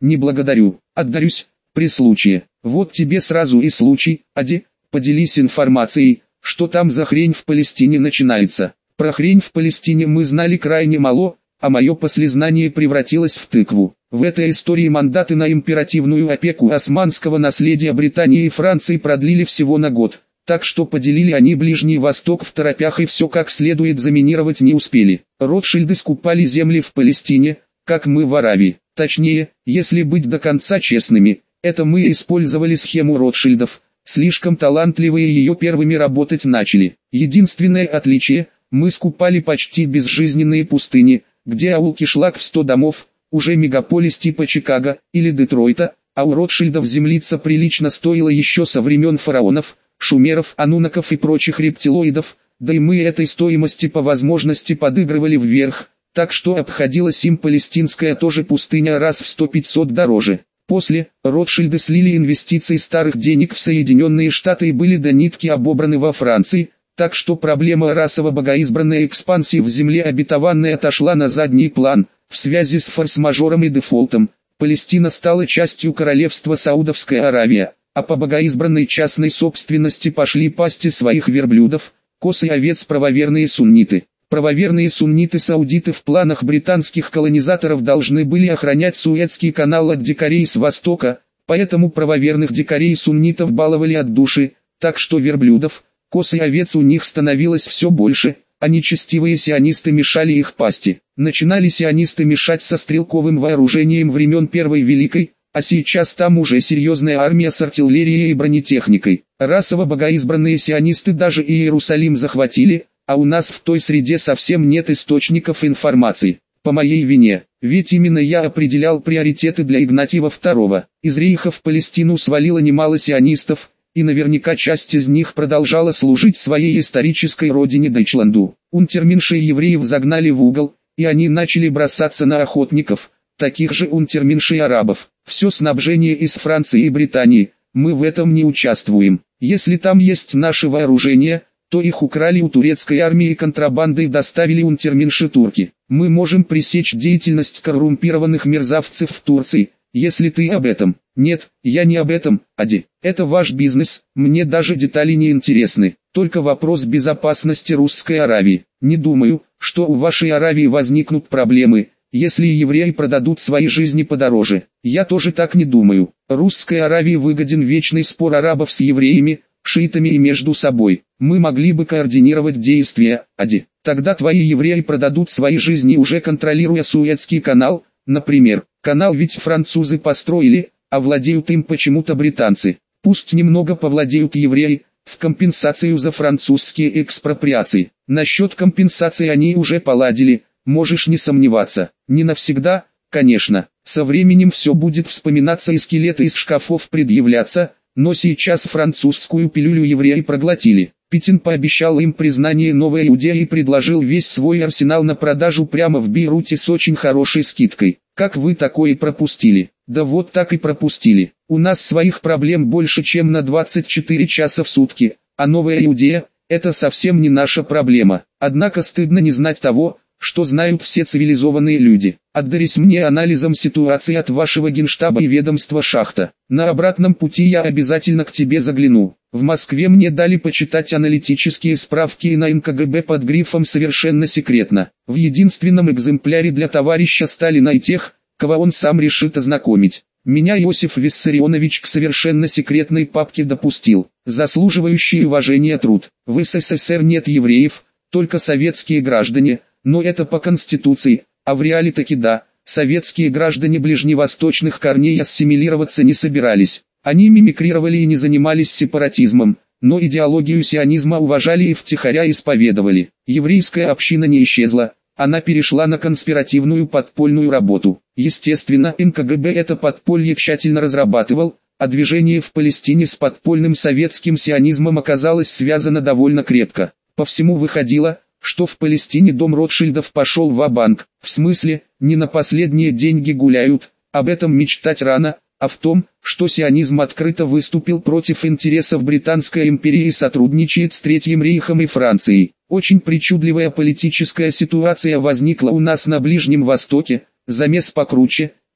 Не благодарю, отдарюсь, при случае. Вот тебе сразу и случай, Ади, поделись информацией, что там за хрень в Палестине начинается. Про хрень в Палестине мы знали крайне мало, а мое послезнание превратилось в тыкву. В этой истории мандаты на императивную опеку османского наследия Британии и Франции продлили всего на год, так что поделили они Ближний Восток в торопях и все как следует заминировать не успели. Ротшильды скупали земли в Палестине, как мы в Аравии. Точнее, если быть до конца честными, это мы использовали схему Ротшильдов, слишком талантливые ее первыми работать начали. Единственное отличие, мы скупали почти безжизненные пустыни, где аул кишлак в 100 домов, уже мегаполис типа Чикаго или Детройта, а у Ротшильдов землица прилично стоила еще со времен фараонов, шумеров, анунаков и прочих рептилоидов, да и мы этой стоимости по возможности подыгрывали вверх, так что обходилась им палестинская тоже пустыня раз в 100-500 дороже. После, Ротшильды слили инвестиции старых денег в Соединенные Штаты и были до нитки обобраны во Франции, так что проблема расово богоизбранной экспансии в земле обетованной отошла на задний план. В связи с форс-мажором и дефолтом, Палестина стала частью королевства Саудовская Аравия, а по богоизбранной частной собственности пошли пасти своих верблюдов, коз и овец правоверные сунниты. Правоверные сунниты-саудиты в планах британских колонизаторов должны были охранять Суэцкий канал от дикарей с востока, поэтому правоверных дикарей суннитов баловали от души, так что верблюдов, коз и овец у них становилось все больше, а нечестивые сионисты мешали их пасти. Начинали сионисты мешать со стрелковым вооружением времен Первой Великой, а сейчас там уже серьезная армия с артиллерией и бронетехникой. Расово богоизбранные сионисты даже и Иерусалим захватили, а у нас в той среде совсем нет источников информации. По моей вине, ведь именно я определял приоритеты для Игнатьева II. Из Рейха в Палестину свалило немало сионистов, и наверняка часть из них продолжала служить своей исторической родине Дойчланду. Унтерменшей евреев загнали в угол, и они начали бросаться на охотников, таких же унтерменшей арабов. Все снабжение из Франции и Британии, мы в этом не участвуем. Если там есть наше вооружение, то их украли у турецкой армии и контрабандой доставили унтерменши турки. Мы можем пресечь деятельность коррумпированных мерзавцев в Турции, если ты об этом. Нет, я не об этом, Ади. Это ваш бизнес, мне даже детали не интересны. Только вопрос безопасности Русской Аравии. Не думаю, что у вашей Аравии возникнут проблемы, если евреи продадут свои жизни подороже. Я тоже так не думаю. Русской Аравии выгоден вечный спор арабов с евреями, шиитами и между собой. Мы могли бы координировать действия, Ади. Тогда твои евреи продадут свои жизни, уже контролируя Суэцкий канал, например. Канал ведь французы построили, а владеют им почему-то британцы. Пусть немного повладеют евреи, в компенсацию за французские экспроприации. Насчет компенсации они уже поладили, можешь не сомневаться. Не навсегда, конечно. Со временем все будет вспоминаться и скелеты из шкафов предъявляться, но сейчас французскую пилюлю евреи проглотили. Путин пообещал им признание новой Иудеи и предложил весь свой арсенал на продажу прямо в Бейруте с очень хорошей скидкой. Как вы такое пропустили? Да вот так и пропустили. У нас своих проблем больше, чем на 24 часа в сутки, а новая Иудея – это совсем не наша проблема. Однако стыдно не знать того, что знают все цивилизованные люди. Отдарись мне анализом ситуации от вашего генштаба и ведомства Шахта. На обратном пути я обязательно к тебе загляну. В Москве мне дали почитать аналитические справки и на НКГБ под грифом «Совершенно секретно». В единственном экземпляре для товарища Сталина и тех, кого он сам решит ознакомить. Меня Иосиф Виссарионович к совершенно секретной папке допустил. Заслуживающий уважения труд. В СССР нет евреев, только советские граждане, но это по Конституции, а в реале таки да, советские граждане ближневосточных корней ассимилироваться не собирались. Они мимикрировали и не занимались сепаратизмом, но идеологию сионизма уважали и втихаря исповедовали. Еврейская община не исчезла, она перешла на конспиративную подпольную работу. Естественно, НКГБ это подполье тщательно разрабатывал, а движение в Палестине с подпольным советским сионизмом оказалось связано довольно крепко. По всему выходило, что в Палестине дом Ротшильдов пошел ва-банк, в смысле, не на последние деньги гуляют, об этом мечтать рано, а в том, что сионизм открыто выступил против интересов Британской империи и сотрудничает с Третьим Рейхом и Францией. Очень причудливая политическая ситуация возникла у нас на Ближнем Востоке, замес покруче,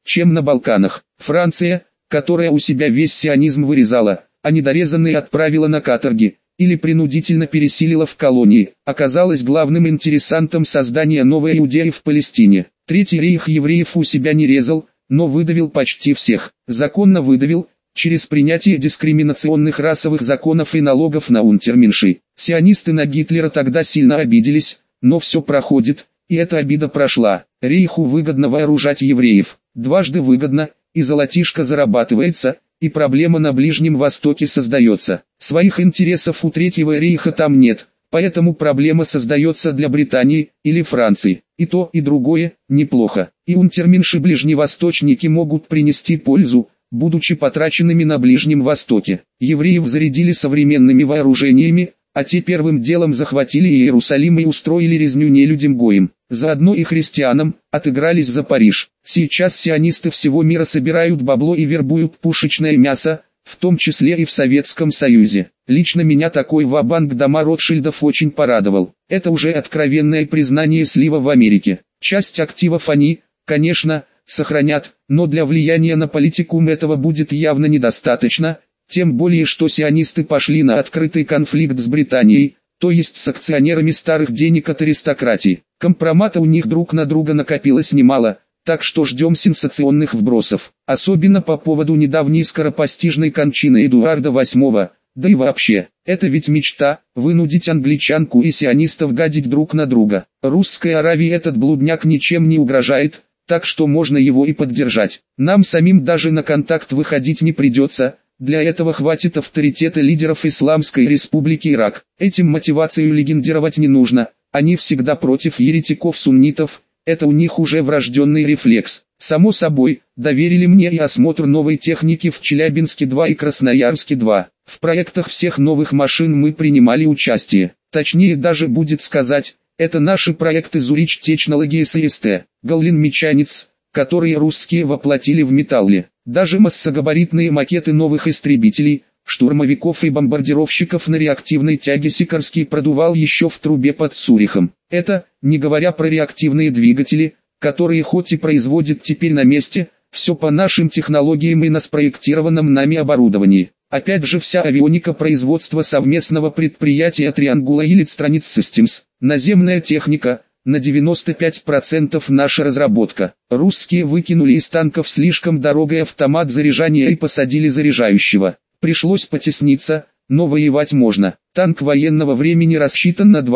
чем на Балканах. Франция, которая у себя весь сионизм вырезала, а недорезанные отправила на каторги, или принудительно переселила в колонии, оказалась главным интересантом создания новой Иудеи в Палестине. Третий рейх евреев у себя не резал, но выдавил почти всех. Законно выдавил, через принятие дискриминационных расовых законов и налогов на унтерменши. Сионисты на Гитлера тогда сильно обиделись, но все проходит, и эта обида прошла. Рейху выгодно вооружать евреев. Дважды выгодно, и золотишко зарабатывается, и проблема на Ближнем Востоке создается. Своих интересов у Третьего рейха там нет, поэтому проблема создается для Британии или Франции. И то, и другое неплохо. И унтерменши ближневосточники могут принести пользу, будучи потраченными на Ближнем Востоке. Евреев зарядили современными вооружениями, а те первым делом захватили Иерусалим и устроили резню нелюдям гоим. Заодно и христианам, отыгрались за Париж. Сейчас сионисты всего мира собирают бабло и вербуют пушечное мясо, в том числе и в Советском Союзе. Лично меня такой ва-банк дома Ротшильдов очень порадовал. Это уже откровенное признание слива в Америке. Часть активов они, конечно, сохранят, но для влияния на политикум этого будет явно недостаточно, тем более что сионисты пошли на открытый конфликт с Британией, то есть с акционерами старых денег от аристократии. Компромата у них друг на друга накопилось немало, так что ждем сенсационных вбросов, особенно по поводу недавней скоропостижной кончины Эдуарда VIII, да и вообще, это ведь мечта, вынудить англичанку и сионистов гадить друг на друга. Русской Аравии этот блудняк ничем не угрожает, так что можно его и поддержать. Нам самим даже на контакт выходить не придется. Для этого хватит авторитета лидеров Исламской Республики Ирак. Этим мотивацию легендировать не нужно, они всегда против еретиков-суннитов, это у них уже врожденный рефлекс. Само собой, доверили мне и осмотр новой техники в Челябинске-2 и Красноярске-2. В проектах всех новых машин мы принимали участие. Точнее даже будет сказать, это наши проекты Zurich Technologies и ST, Галлин Мечанец, которые русские воплотили в металле. Даже массогабаритные макеты новых истребителей, штурмовиков и бомбардировщиков на реактивной тяге Сикорский продувал еще в трубе под Цюрихом. Это, не говоря про реактивные двигатели, которые хоть и производят теперь на месте, все по нашим технологиям и на спроектированном нами оборудовании. Опять же вся авионика производства совместного предприятия Triangular Electronics Systems, наземная техника – на 95% наша разработка. Русские выкинули из танков слишком дорогой автомат заряжания и посадили заряжающего. Пришлось потесниться, но воевать можно. Танк военного времени рассчитан на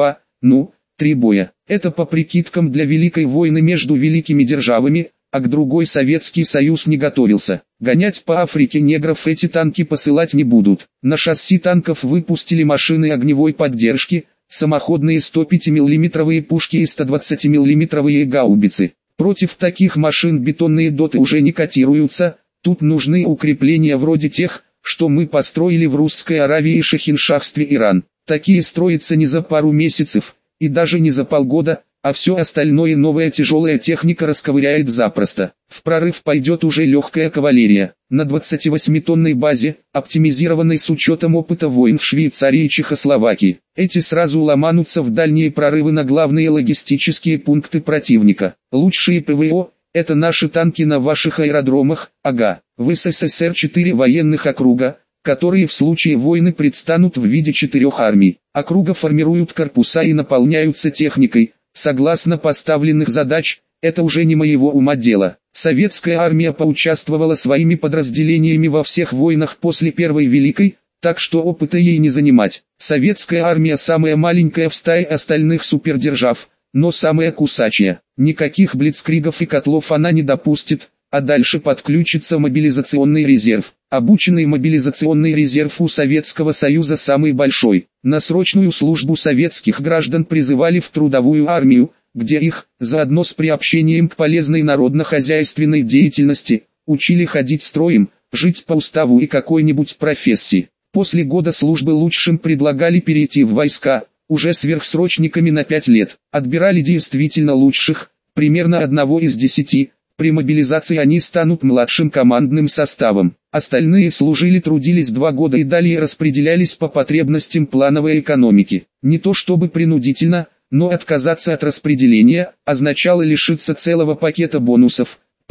3 боя. Это по прикидкам для Великой войны между великими державами, а к другой Советский Союз не готовился. Гонять по Африке негров эти танки посылать не будут. На шасси танков выпустили машины огневой поддержки, самоходные 105 мм пушки и 120 мм гаубицы. Против таких машин бетонные доты уже не котируются, тут нужны укрепления вроде тех, что мы построили в Русской Аравии и Шахиншахстве Иран. Такие строятся не за пару месяцев, и даже не за полгода, а все остальное новая тяжелая техника расковыряет запросто. В прорыв пойдет уже легкая кавалерия. На 28-тонной базе, оптимизированной с учетом опыта войн в Швейцарии и Чехословакии. Эти сразу ломанутся в дальние прорывы на главные логистические пункты противника. Лучшие ПВО – это наши танки на ваших аэродромах, ага. В СССР 4 военных округа, которые в случае войны предстанут в виде 4 армий. Округа формируют корпуса и наполняются техникой. Согласно поставленных задач, это уже не моего ума дело. Советская армия поучаствовала своими подразделениями во всех войнах после Первой Великой, так что опыта ей не занимать. Советская армия самая маленькая в стае остальных супердержав, но самая кусачая. Никаких блицкригов и котлов она не допустит, а дальше подключится мобилизационный резерв. Обученный мобилизационный резерв у Советского Союза самый большой. На срочную службу советских граждан призывали в трудовую армию, где их, заодно с приобщением к полезной народно-хозяйственной деятельности, учили ходить строем, жить по уставу и какой-нибудь профессии. После года службы лучшим предлагали перейти в войска, уже сверхсрочниками на 5 лет. Отбирали действительно лучших, примерно 1 из 10. При мобилизации они станут младшим командным составом. Остальные служили, трудились 2 года и далее распределялись по потребностям плановой экономики. Не то чтобы принудительно, но отказаться от распределения означало лишиться целого пакета бонусов,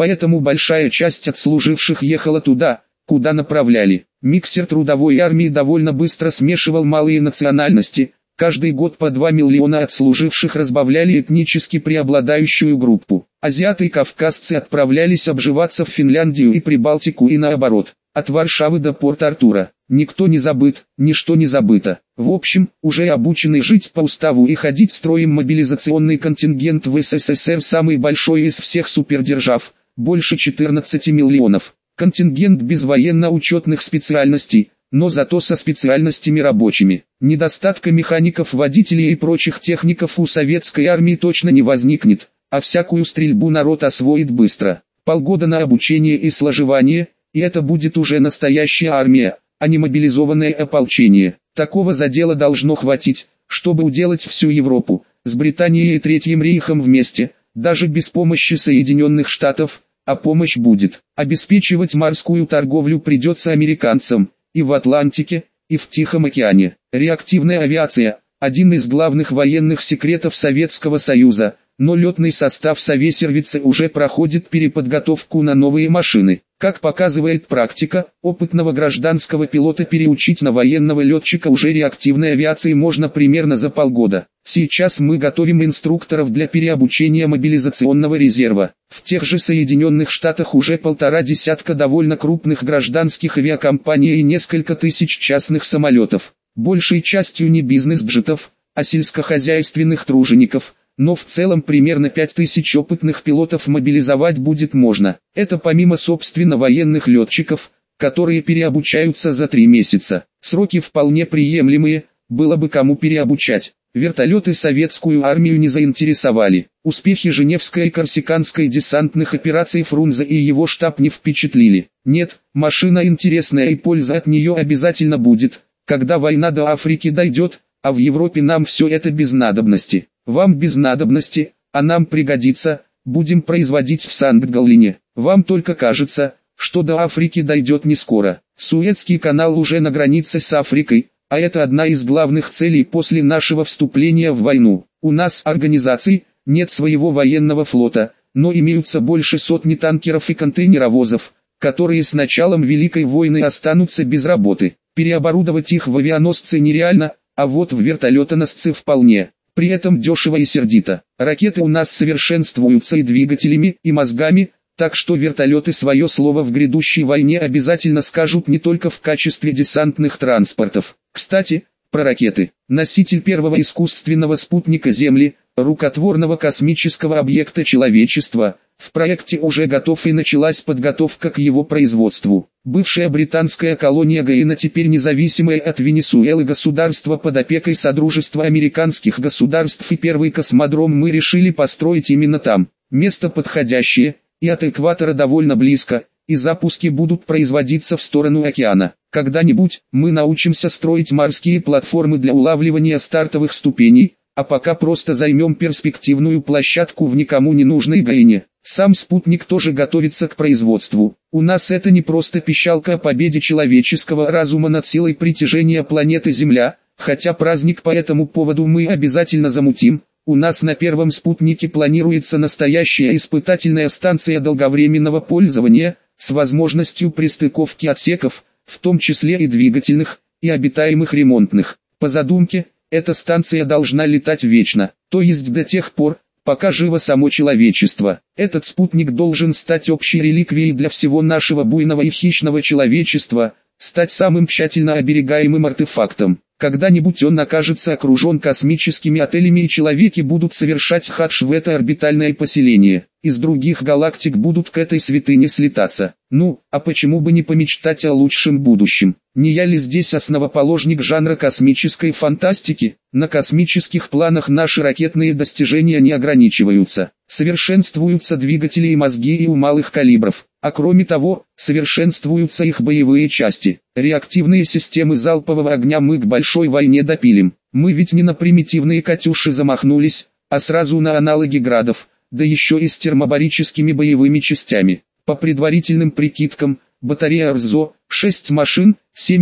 поэтому большая часть отслуживших ехала туда, куда направляли. Миксер трудовой армии довольно быстро смешивал малые национальности, каждый год по 2 миллиона отслуживших разбавляли этнически преобладающую группу. Азиаты и кавказцы отправлялись обживаться в Финляндию и Прибалтику и наоборот, от Варшавы до Порт-Артура. Никто не забыт, ничто не забыто. В общем, уже обученный жить по уставу и ходить строем мобилизационный контингент в СССР самый большой из всех супердержав, больше 14 миллионов. Контингент без военно-учетных специальностей, но зато со специальностями рабочими. Недостатка механиков, водителей и прочих техников у советской армии точно не возникнет, а всякую стрельбу народ освоит быстро. Полгода на обучение и сложевание, и это будет уже настоящая армия, а не мобилизованное ополчение. Такого задела должно хватить, чтобы уделать всю Европу, с Британией и Третьим рейхом вместе, даже без помощи Соединенных Штатов, а помощь будет. Обеспечивать морскую торговлю придется американцам, и в Атлантике, и в Тихом океане. Реактивная авиация – один из главных военных секретов Советского Союза, но летный состав Совесервица уже проходит переподготовку на новые машины. Как показывает практика, опытного гражданского пилота переучить на военного летчика уже реактивной авиации можно примерно за полгода. Сейчас мы готовим инструкторов для переобучения мобилизационного резерва. В тех же Соединенных Штатах уже 1,5 десятка довольно крупных гражданских авиакомпаний и несколько тысяч частных самолетов. Большей частью не бизнес-джетов, а сельскохозяйственных тружеников. Но в целом примерно 5000 опытных пилотов мобилизовать будет можно. Это помимо собственно военных летчиков, которые переобучаются за 3 месяца. Сроки вполне приемлемые, было бы кому переобучать. Вертолеты советскую армию не заинтересовали. Успехи Женевской и Корсиканской десантных операций Фрунзе и его штаб не впечатлили. Нет, машина интересная и польза от нее обязательно будет, когда война до Африки дойдет, а в Европе нам все это без надобности. Вам без надобности, а нам пригодится, будем производить в Санкт-Галлене. Вам только кажется, что до Африки дойдет не скоро. Суэцкий канал уже на границе с Африкой, а это одна из главных целей после нашего вступления в войну. У нас организаций, нет своего военного флота, но имеются больше сотни танкеров и контейнеровозов, которые с началом Великой войны останутся без работы. Переоборудовать их в авианосцы нереально, а вот в вертолетоносцы вполне. При этом дешево и сердито. Ракеты у нас совершенствуются и двигателями, и мозгами, так что вертолеты свое слово в грядущей войне обязательно скажут не только в качестве десантных транспортов. Кстати, про ракеты. Носитель первого искусственного спутника Земли, рукотворного космического объекта человечества, в проекте уже готов и началась подготовка к его производству. Бывшая британская колония Гайана, теперь независимое от Венесуэлы государство под опекой Содружества американских государств, и первый космодром мы решили построить именно там. Место подходящее, и от экватора довольно близко, и запуски будут производиться в сторону океана. Когда-нибудь мы научимся строить морские платформы для улавливания стартовых ступеней, а пока просто займем перспективную площадку в никому не нужной Гайане. Сам спутник тоже готовится к производству. У нас это не просто пищалка о победе человеческого разума над силой притяжения планеты Земля, хотя праздник по этому поводу мы обязательно замутим. У нас на первом спутнике планируется настоящая испытательная станция долговременного пользования, с возможностью пристыковки отсеков, в том числе и двигательных, и обитаемых ремонтных. По задумке, эта станция должна летать вечно, то есть до тех пор, пока живо само человечество. Этот спутник должен стать общей реликвией для всего нашего буйного и хищного человечества, стать самым тщательно оберегаемым артефактом. Когда-нибудь он окажется окружен космическими отелями, и человеки будут совершать хадж в это орбитальное поселение. Из других галактик будут к этой святыне слетаться. Ну, а почему бы не помечтать о лучшем будущем? Не я ли здесь основоположник жанра космической фантастики? На космических планах наши ракетные достижения не ограничиваются. Совершенствуются двигатели и мозги и у малых калибров. А кроме того, совершенствуются их боевые части. Реактивные системы залпового огня мы к большой войне допилим. Мы ведь не на примитивные «Катюши» замахнулись, а сразу на аналоги «Градов», да еще и с термобарическими боевыми частями. По предварительным прикидкам, батарея РЗО, 6 машин,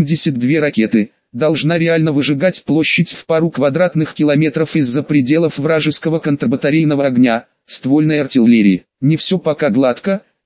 72 ракеты, должна реально выжигать площадь в пару квадратных километров из-за пределов вражеского контрбатарейного огня, ствольной артиллерии. Не все пока гладко,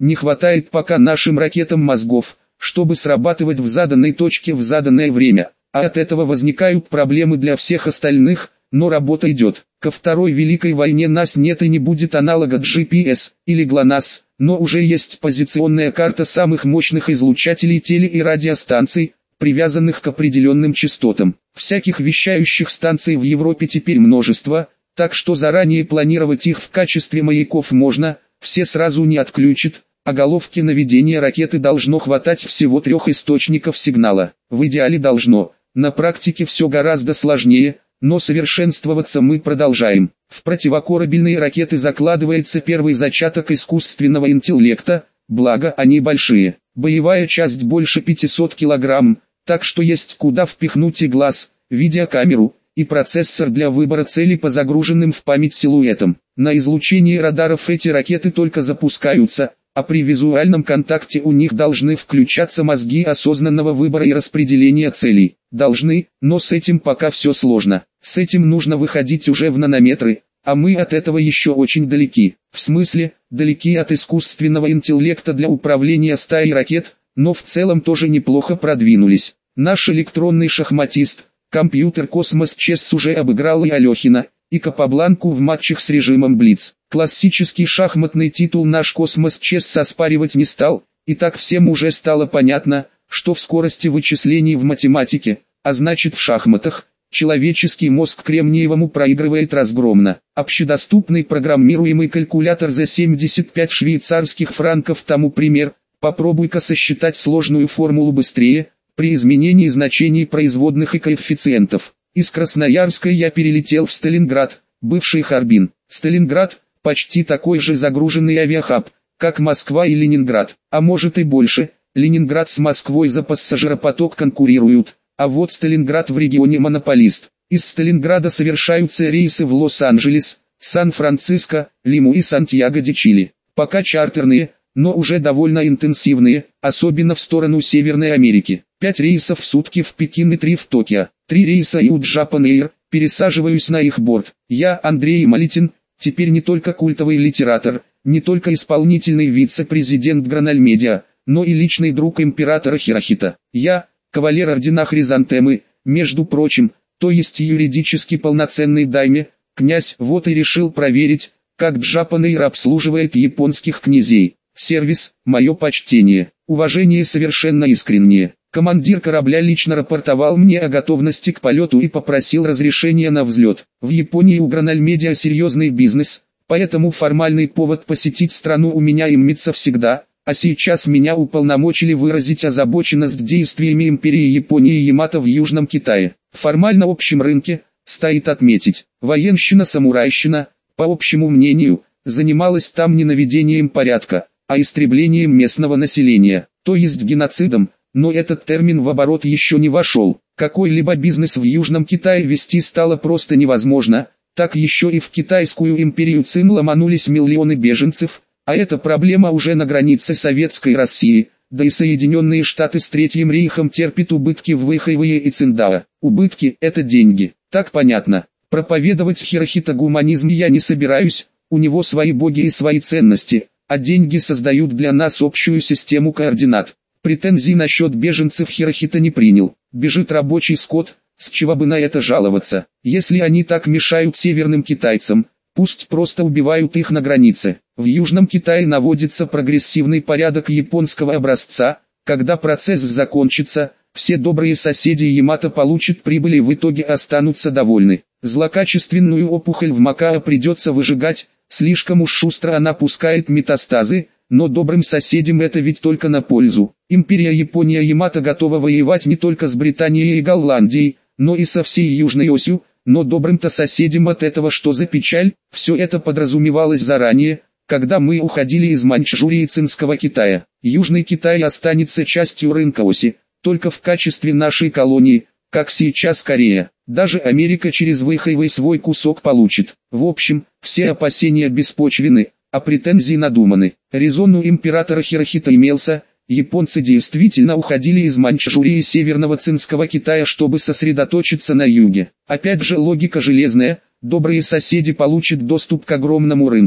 Не хватает пока нашим ракетам мозгов, чтобы срабатывать в заданной точке в заданное время, а от этого возникают проблемы для всех остальных, но работа идет. Ко Второй Великой войне нас нет и не будет аналога GPS или GLONASS, но уже есть позиционная карта самых мощных излучателей теле- и радиостанций, привязанных к определенным частотам. Всяких вещающих станций в Европе теперь множество, так что заранее планировать их в качестве маяков можно, все сразу не отключат, а головки наведения ракеты должно хватать всего 3 источников сигнала. В идеале должно, на практике все гораздо сложнее, но совершенствоваться мы продолжаем. В противокорабельные ракеты закладывается первый зачаток искусственного интеллекта, благо они большие. Боевая часть больше 500 килограмм, так что есть куда впихнуть и глаз, видеокамеру, и процессор для выбора цели по загруженным в память силуэтам. На излучении радаров эти ракеты только запускаются, а при визуальном контакте у них должны включаться мозги осознанного выбора и распределения целей. Должны, но с этим пока все сложно. С этим нужно выходить уже в нанометры, а мы от этого еще очень далеки. В смысле, далеки от искусственного интеллекта для управления стаей ракет, но в целом тоже неплохо продвинулись. Наш электронный шахматист, компьютер Космос Чесс уже обыграл и Алехина, и Капабланку в матчах с режимом Блиц. Классический шахматный титул наш Космос Чесс оспаривать не стал, и так всем уже стало понятно, что в скорости вычислений в математике, а значит в шахматах, человеческий мозг Кремниевому проигрывает разгромно. Общедоступный программируемый калькулятор за 75 швейцарских франков тому пример, попробуй-ка сосчитать сложную формулу быстрее, при изменении значений производных и коэффициентов. Из Красноярска я перелетел в Сталинград, бывший Харбин. Сталинград – почти такой же загруженный авиахаб, как Москва и Ленинград, а может и больше. Ленинград с Москвой за пассажиропоток конкурируют, а вот Сталинград в регионе монополист. Из Сталинграда совершаются рейсы в Лос-Анджелес, Сан-Франциско, Лиму и Сантьяго-де-Чили. Пока чартерные, но уже довольно интенсивные, особенно в сторону Северной Америки. 5 рейсов в сутки в Пекин и 3 в Токио. 3 рейса и у Japan Air, пересаживаюсь на их борт. Я, Андрей Малитин, теперь не только культовый литератор, не только исполнительный вице-президент Гранальмедиа, но и личный друг императора Хирохита. Я, кавалер ордена Хризантемы, между прочим, то есть юридически полноценный дайме, князь, вот и решил проверить, как Japan Air обслуживает японских князей. Сервис, мое почтение, уважение совершенно искреннее. Командир корабля лично рапортовал мне о готовности к полету и попросил разрешения на взлет. В Японии у Гранальмедиа серьезный бизнес, поэтому формальный повод посетить страну у меня имеется всегда, а сейчас меня уполномочили выразить озабоченность действиями империи Японии и Ямато в Южном Китае. Формально общем рынке, стоит отметить, военщина-самурайщина, по общему мнению, занималась там не наведением порядка, а истреблением местного населения, то есть геноцидом, но этот термин в оборот еще не вошел. Какой-либо бизнес в Южном Китае вести стало просто невозможно, так еще и в Китайскую империю Цин ломанулись миллионы беженцев, а эта проблема уже на границе Советской России, да и Соединенные Штаты с Третьим Рейхом терпят убытки в Вэйхэйвэе и Циндао. Убытки – это деньги, так понятно. Проповедовать Хирохита гуманизм я не собираюсь, у него свои боги и свои ценности, а деньги создают для нас общую систему координат. Претензий насчет беженцев Хирохита не принял. Бежит рабочий скот, с чего бы на это жаловаться. Если они так мешают северным китайцам, пусть просто убивают их на границе. В Южном Китае наводится прогрессивный порядок японского образца. Когда процесс закончится, все добрые соседи Ямато получат прибыль и в итоге останутся довольны. Злокачественную опухоль в Макао придется выжигать, слишком уж шустро она пускает метастазы, но добрым соседям это ведь только на пользу. Империя Япония Ямато готова воевать не только с Британией и Голландией, но и со всей Южной Осью, но добрым-то соседям от этого что за печаль? Все это подразумевалось заранее, когда мы уходили из Маньчжурии и Цинского Китая. Южный Китай останется частью рынка оси, только в качестве нашей колонии, как сейчас Корея. Даже Америка через Вэйхэйвэй свой кусок получит. В общем, все опасения беспочвены, а претензии надуманы. Резон у императора Хирохита имелся, японцы действительно уходили из Маньчжурии и Северного Цинского Китая, чтобы сосредоточиться на юге. Опять же логика железная, добрые соседи получат доступ к огромному рынку,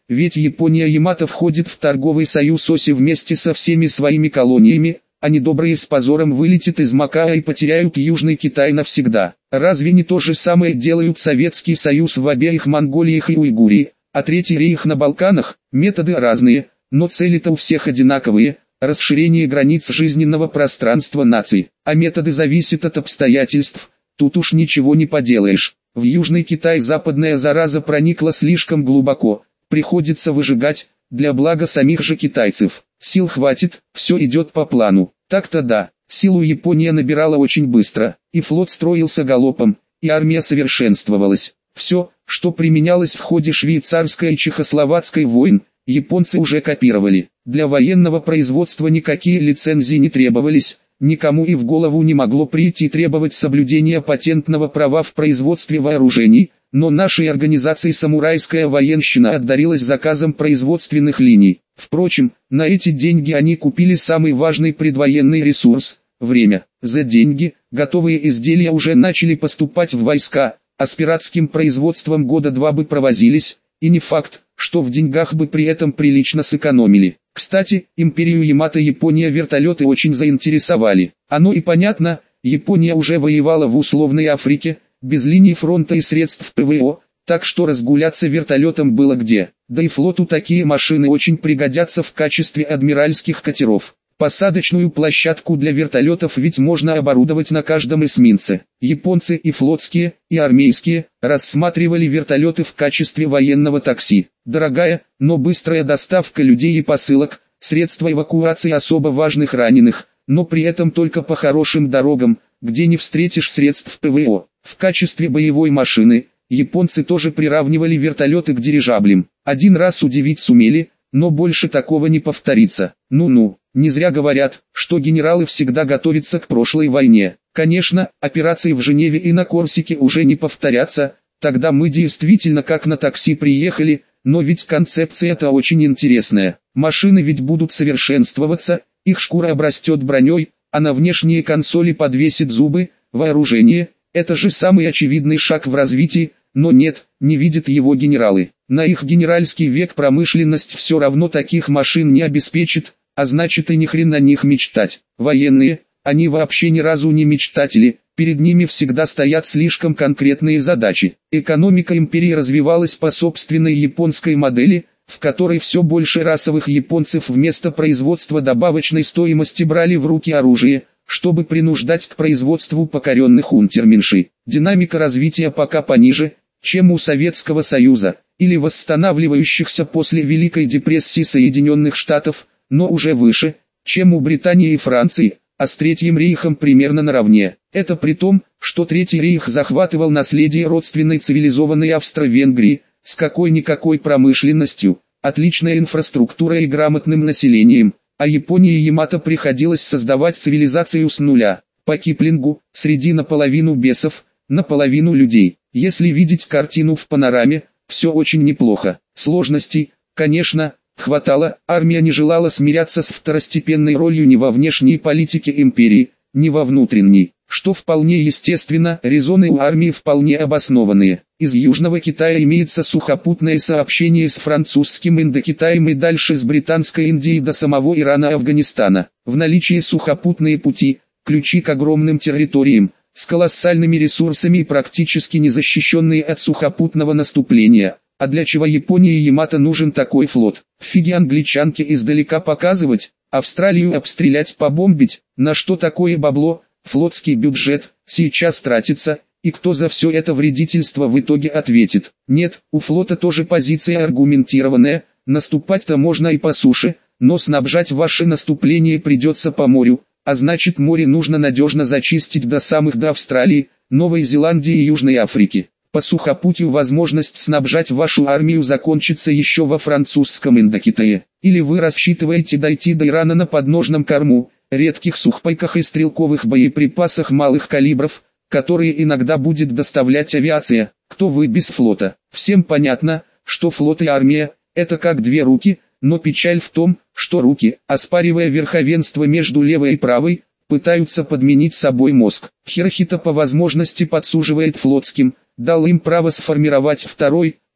ведь Япония Ямато входит в торговый союз Оси вместе со всеми своими колониями, а недобрые с позором вылетят из Макао и потеряют Южный Китай навсегда. Разве не то же самое делают Советский Союз в обеих Монголиях и Уйгурии, а Третий рейх на Балканах? Методы разные, но цели-то у всех одинаковые – расширение границ жизненного пространства наций. А методы зависят от обстоятельств, тут уж ничего не поделаешь. В Южный Китай западная зараза проникла слишком глубоко, приходится выжигать, для блага самих же китайцев. Сил хватит, все идет по плану. Так-то да, силу Япония набирала очень быстро, и флот строился галопом, и армия совершенствовалась. Все, что применялось в ходе швейцарской и чехословацкой войн, японцы уже копировали. Для военного производства никакие лицензии не требовались, никому и в голову не могло прийти требовать соблюдения патентного права в производстве вооружений, но нашей организации самурайская военщина отдарилась заказом производственных линий. Впрочем, на эти деньги они купили самый важный предвоенный ресурс – время. За деньги, готовые изделия уже начали поступать в войска, а с пиратским производством года два бы провозились, и не факт, что в деньгах бы при этом прилично сэкономили. Кстати, империю Ямато Япония вертолеты очень заинтересовали. Оно и понятно, Япония уже воевала в условной Африке, без линии фронта и средств ПВО, так что разгуляться вертолетом было где. Да и флоту такие машины очень пригодятся в качестве адмиральских катеров. Посадочную площадку для вертолетов ведь можно оборудовать на каждом эсминце. Японцы и флотские, и армейские, рассматривали вертолеты в качестве военного такси. Дорогая, но быстрая доставка людей и посылок, средства эвакуации особо важных раненых, но при этом только по хорошим дорогам, где не встретишь средств ПВО. В качестве боевой машины, японцы тоже приравнивали вертолеты к дирижаблям. Один раз удивить сумели, но больше такого не повторится. Ну-ну, не зря говорят, что генералы всегда готовятся к прошлой войне. Конечно, операции в Женеве и на Корсике уже не повторятся, тогда мы действительно как на такси приехали, но ведь концепция-то очень интересная. Машины ведь будут совершенствоваться, их шкура обрастет броней, а на внешние консоли подвесит зубы, вооружение. Это же самый очевидный шаг в развитии, но нет, не видят его генералы. На их генеральский век промышленность все равно таких машин не обеспечит, а значит и ни хрен на них мечтать. Военные, они вообще ни разу не мечтатели, перед ними всегда стоят слишком конкретные задачи. Экономика империи развивалась по собственной японской модели, в которой все больше расовых японцев вместо производства добавочной стоимости брали в руки оружие, чтобы принуждать к производству покоренных унтерменшей. Динамика развития пока пониже, чем у Советского Союза, или восстанавливающихся после Великой депрессии Соединенных Штатов, но уже выше, чем у Британии и Франции, а с Третьим рейхом примерно наравне. Это при том, что Третий рейх захватывал наследие родственной цивилизованной Австро-Венгрии, с какой-никакой промышленностью, отличной инфраструктурой и грамотным населением, а Японии Ямато приходилось создавать цивилизацию с нуля. По Киплингу, среди наполовину бесов, наполовину людей. Если видеть картину в панораме, все очень неплохо. Сложностей, конечно, хватало, армия не желала смиряться с второстепенной ролью ни во внешней политике империи, ни во внутренней, что вполне естественно, резоны у армии вполне обоснованные. Из Южного Китая имеется сухопутное сообщение с французским Индокитаем и дальше с британской Индией до самого Ирана и Афганистана. В наличии сухопутные пути, ключи к огромным территориям, с колоссальными ресурсами и практически не защищенные от сухопутного наступления. А для чего Японии и Ямато нужен такой флот? Фиги англичанке издалека показывать, Австралию обстрелять, побомбить, на что такое бабло, флотский бюджет, сейчас тратится, и кто за все это вредительство в итоге ответит? Нет, у флота тоже позиция аргументированная, наступать-то можно и по суше, но снабжать ваше наступление придется по морю, а значит море нужно надежно зачистить до Австралии, Новой Зеландии и Южной Африки. По сухопутью возможность снабжать вашу армию закончится еще во французском Индокитае. Или вы рассчитываете дойти до Ирана на подножном корму, редких сухпайках и стрелковых боеприпасах малых калибров, которые иногда будет доставлять авиация. Кто вы без флота? Всем понятно, что флот и армия – это как две руки, но печаль в том, что руки, оспаривая верховенство между левой и правой, пытаются подменить собой мозг. Хирохито по возможности подсуживает флотским, дал им право сформировать второй,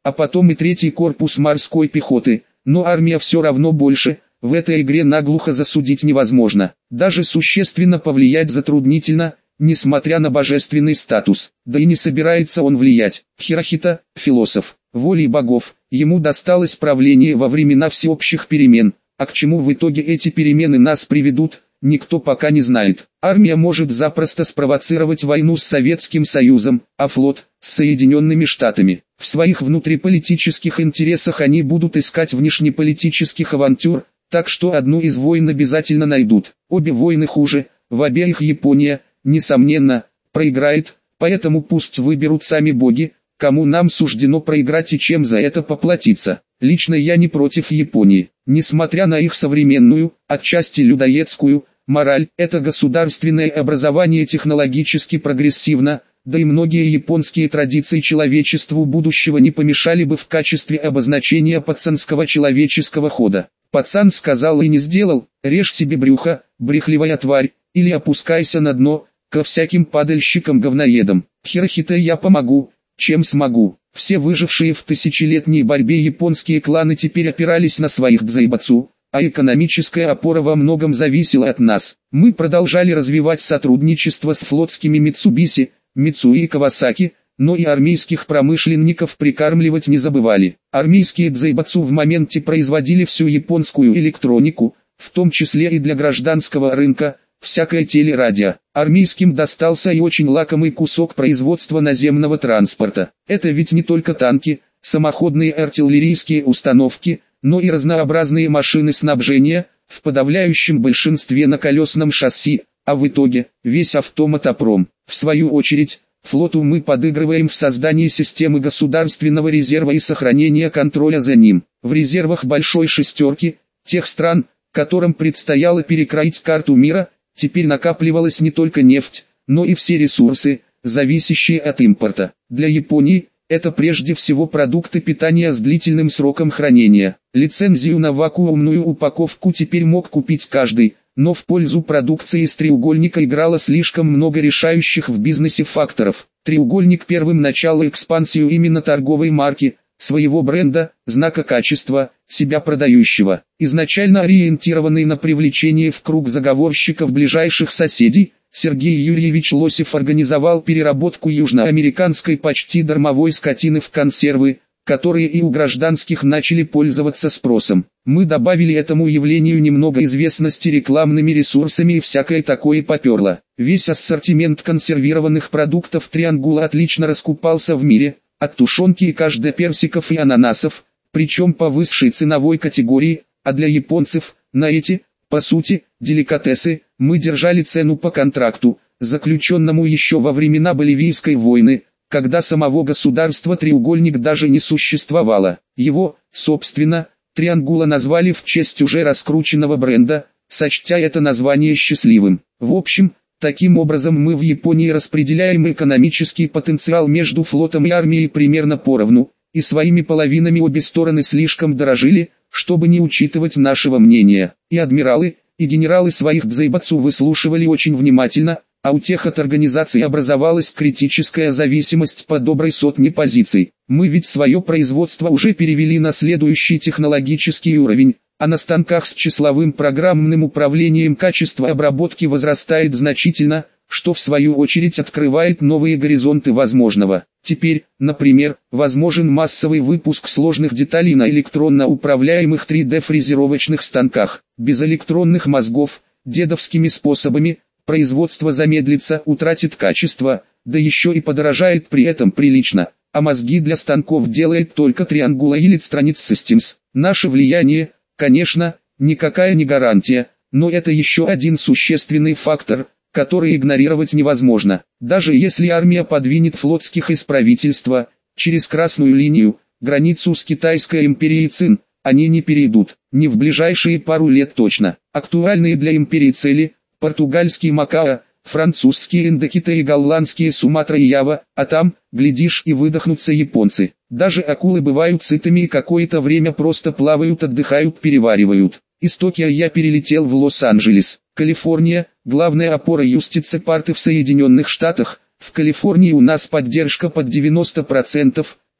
а потом и 3-й корпус морской пехоты, но армия все равно больше, в этой игре наглухо засудить невозможно, даже существенно повлиять затруднительно, несмотря на божественный статус, да и не собирается он влиять. Хирохита, философ, волей богов, ему досталось правление во времена всеобщих перемен, а к чему в итоге эти перемены нас приведут, никто пока не знает. Армия может запросто спровоцировать войну с Советским Союзом, а флот – с Соединенными Штатами. В своих внутриполитических интересах они будут искать внешнеполитических авантюр, так что одну из войн обязательно найдут. Обе войны хуже, в обеих Япония, несомненно, проиграет, поэтому пусть выберут сами боги, кому нам суждено проиграть и чем за это поплатиться. Лично я не против Японии, несмотря на их современную, отчасти людоедскую, мораль. Это государственное образование технологически прогрессивно, да и многие японские традиции человечеству будущего не помешали бы в качестве обозначения пацанского человеческого хода. Пацан сказал и не сделал, режь себе брюхо, брехливая тварь, или опускайся на дно, ко всяким падальщикам-говноедам. Хирохите я помогу, чем смогу. Все выжившие в тысячелетней борьбе японские кланы теперь опирались на своих дзайбацу, а экономическая опора во многом зависела от нас. Мы продолжали развивать сотрудничество с флотскими Mitsubishi, Mitsui и Kawasaki, но и армейских промышленников прикармливать не забывали. Армейские дзайбацу в моменте производили всю японскую электронику, в том числе и для гражданского рынка, всякое телерадио. Армейским достался и очень лакомый кусок производства наземного транспорта. Это ведь не только танки, самоходные артиллерийские установки, но и разнообразные машины снабжения, в подавляющем большинстве на колесном шасси, а в итоге весь автомотопром. В свою очередь, флоту мы подыгрываем в создании системы государственного резерва и сохранения контроля за ним. В резервах Большой Шестерки, тех стран, которым предстояло перекроить карту мира, теперь накапливалась не только нефть, но и все ресурсы, зависящие от импорта. Для Японии это прежде всего продукты питания с длительным сроком хранения. Лицензию на вакуумную упаковку теперь мог купить каждый, но в пользу продукции из треугольника играло слишком много решающих в бизнесе факторов. Треугольник первым начал экспансию именно торговой марки, своего бренда, знака качества, себя продающего. Изначально ориентированный на привлечение в круг заговорщиков ближайших соседей, Сергей Юрьевич Лосев организовал переработку южноамериканской почти дармовой скотины в консервы, которые и у гражданских начали пользоваться спросом. Мы добавили этому явлению немного известности рекламными ресурсами и всякое такое поперло. Весь ассортимент консервированных продуктов Триангула отлично раскупался в мире, от тушенки и каждоперсиков и ананасов, причем по высшей ценовой категории, а для японцев, на эти, по сути, деликатесы, мы держали цену по контракту, заключенному еще во времена Боливийской войны, когда самого государства Треугольник даже не существовало. Его, собственно, Триангула назвали в честь уже раскрученного бренда, сочтя это название счастливым. В общем, таким образом мы в Японии распределяем экономический потенциал между флотом и армией примерно поровну, и своими половинами обе стороны слишком дорожили, чтобы не учитывать нашего мнения. И адмиралы, и генералы своих дзайбацу выслушивали очень внимательно, а у тех от организации образовалась критическая зависимость по доброй сотне позиций. Мы ведь свое производство уже перевели на следующий технологический уровень, а на станках с числовым программным управлением качество обработки возрастает значительно, что в свою очередь открывает новые горизонты возможного. Теперь, например, возможен массовый выпуск сложных деталей на электронно управляемых 3D-фрезеровочных станках. Без электронных мозгов, дедовскими способами, производство замедлится, утратит качество, да еще и подорожает при этом прилично, а мозги для станков делает только Triangular Electronics Systems. Наше влияние, конечно, никакая не гарантия, но это еще один существенный фактор, который игнорировать невозможно. Даже если армия подвинет флотских из правительства, через красную линию, границу с Китайской империей Цин, они не перейдут, не в ближайшие пару лет точно. Актуальные для империи цели – португальский Макао, французские Индокитай и голландские Суматра и Ява, а там, глядишь, и выдохнутся японцы. Даже акулы бывают сытыми и какое-то время просто плавают, отдыхают, переваривают. Из Токио я перелетел в Лос-Анджелес, Калифорния, главная опора юстиции парты в Соединенных Штатах. В Калифорнии у нас поддержка под 90%,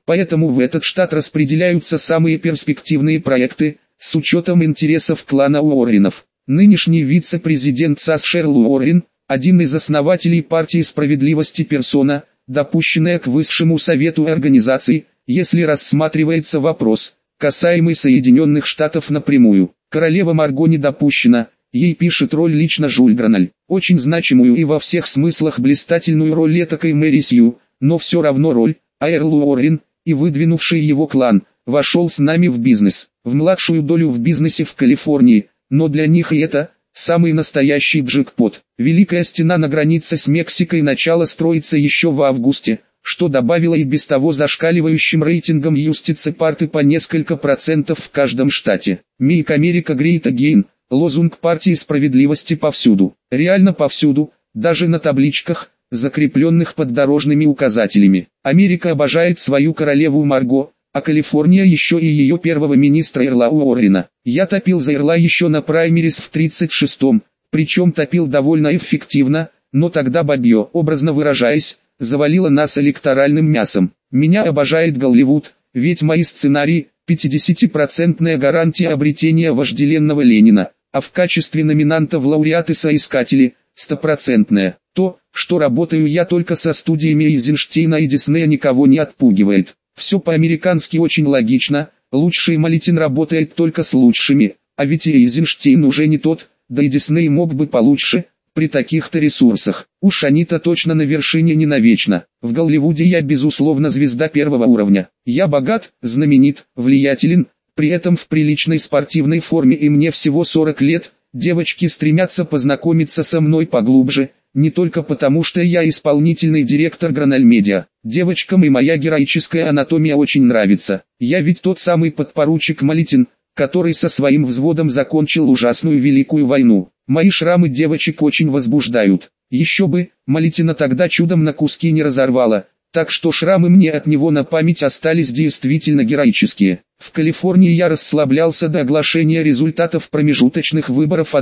Поэтому в этот штат распределяются самые перспективные проекты, с учетом интересов клана Уорренов. Нынешний вице-президент САС Шерл Уоррен, один из основателей партии справедливости персона, допущенная к Высшему совету организации, если рассматривается вопрос, касаемый Соединенных Штатов напрямую. Королева Марго не допущена, ей пишет роль лично Жюль Граналь, очень значимую и во всех смыслах блистательную роль этакой Мэри Сью, но все равно роль, а Эрл Уоррен, и выдвинувший его клан, вошел с нами в бизнес, в младшую долю в бизнесе в Калифорнии, но для них и это, самый настоящий джекпот. Великая стена на границе с Мексикой начала строиться еще в августе, что добавило и без того зашкаливающим рейтингам Юстиции Парты по несколько процентов в каждом штате. Make America Great Again, лозунг партии справедливости повсюду, реально повсюду, даже на табличках, закрепленных под дорожными указателями. Америка обожает свою королеву Марго, а Калифорния еще и ее первого министра Эрла Уоррена. Я топил за Эрла еще на праймерис в 36-м, причем топил довольно эффективно, но тогда бабье, образно выражаясь, завалило нас электоральным мясом. Меня обожает Голливуд, ведь мои сценарии – 50% гарантия обретения вожделенного Ленина, а в качестве номинанта в лауреаты-соискатели – 100%. То, что работаю я только со студиями Эйзенштейна и Диснея, никого не отпугивает. Все по-американски очень логично, лучший Малетин работает только с лучшими, а ведь и Эйзенштейн уже не тот, да и Дисней мог бы получше, при таких-то ресурсах. Уж они-то точно на вершине не навечно. В Голливуде я безусловно звезда первого уровня. Я богат, знаменит, влиятелен, при этом в приличной спортивной форме и мне всего 40 лет, девочки стремятся познакомиться со мной поглубже. Не только потому, что я исполнительный директор Граналь Медиа. Девочкам и моя героическая анатомия очень нравится. Я ведь тот самый подпоручик Малетин, который со своим взводом закончил ужасную Великую войну. Мои шрамы девочек очень возбуждают. Еще бы, Малетина тогда чудом на куски не разорвало, так что шрамы мне от него на память остались действительно героические. В Калифорнии я расслаблялся до оглашения результатов промежуточных выборов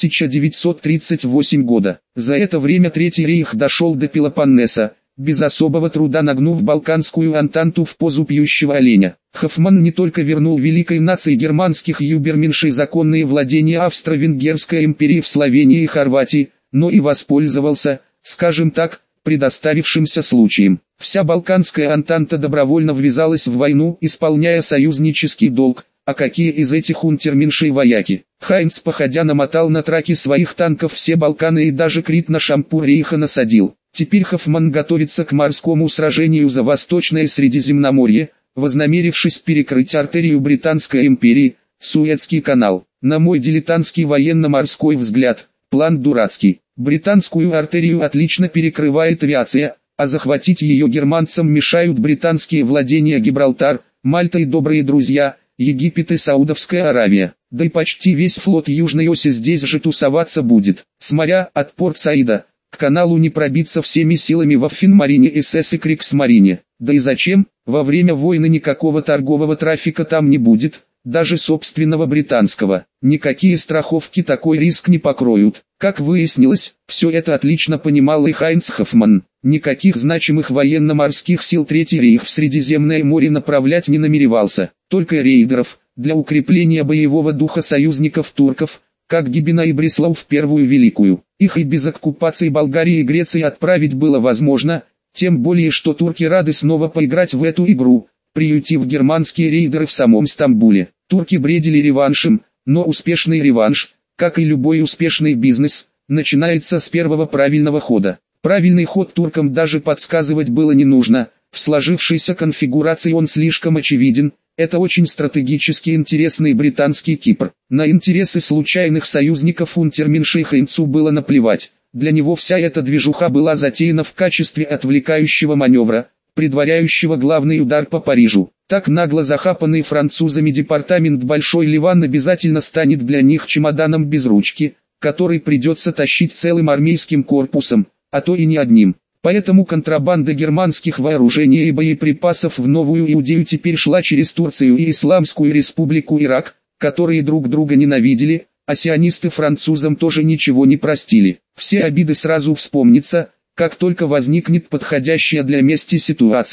1938 года. За это время Третий рейх дошел до Пелопоннеса, без особого труда нагнув Балканскую Антанту в позу пьющего оленя. Хоффман не только вернул великой нации германских юберменшей законные владения Австро-Венгерской империи в Словении и Хорватии, но и воспользовался, скажем так, предоставившимся случаем. Вся Балканская Антанта добровольно ввязалась в войну, исполняя союзнический долг, а какие из этих унтерменшей вояки? Хайнц походя намотал на траки своих танков все Балканы и даже Крит на шампур рейха насадил. Теперь Хоффман готовится к морскому сражению за Восточное Средиземноморье, вознамерившись перекрыть артерию Британской империи, Суэцкий канал. На мой дилетантский военно-морской взгляд, план дурацкий. Британскую артерию отлично перекрывает авиация, а захватить ее германцам мешают британские владения Гибралтар, Мальта и добрые друзья, Египет и Саудовская Аравия. Да и почти весь флот Южной оси здесь же тусоваться будет. С моря, от Порт-Саида, к каналу не пробиться всеми силами во Финмарине и Сесс и Криксмарине. Да и зачем? Во время войны никакого торгового трафика там не будет, даже собственного британского. Никакие страховки такой риск не покроют. Как выяснилось, все это отлично понимал и Хайнц Хоффман. Никаких значимых военно-морских сил Третий рейх в Средиземное море направлять не намеревался, только рейдеров, для укрепления боевого духа союзников турков, как Гибина и Бреслау в Первую Великую. Их и без оккупации Болгарии и Греции отправить было возможно, тем более что турки рады снова поиграть в эту игру, приютив германские рейдеры в самом Стамбуле. Турки бредили реваншем, но успешный реванш, как и любой успешный бизнес, начинается с первого правильного хода. Правильный ход туркам даже подсказывать было не нужно, в сложившейся конфигурации он слишком очевиден. Это очень стратегически интересный британский Кипр. На интересы случайных союзников унтерменшей Хайнцу было наплевать. Для него вся эта движуха была затеяна в качестве отвлекающего маневра, предваряющего главный удар по Парижу. Так нагло захапанный французами департамент Большой Ливан обязательно станет для них чемоданом без ручки, который придется тащить целым армейским корпусом, а то и не одним. Поэтому контрабанда германских вооружений и боеприпасов в Новую Иудею теперь шла через Турцию и Исламскую Республику Ирак, которые друг друга ненавидели, а сионисты французам тоже ничего не простили. Все обиды сразу вспомнятся, как только возникнет подходящая для мести ситуация,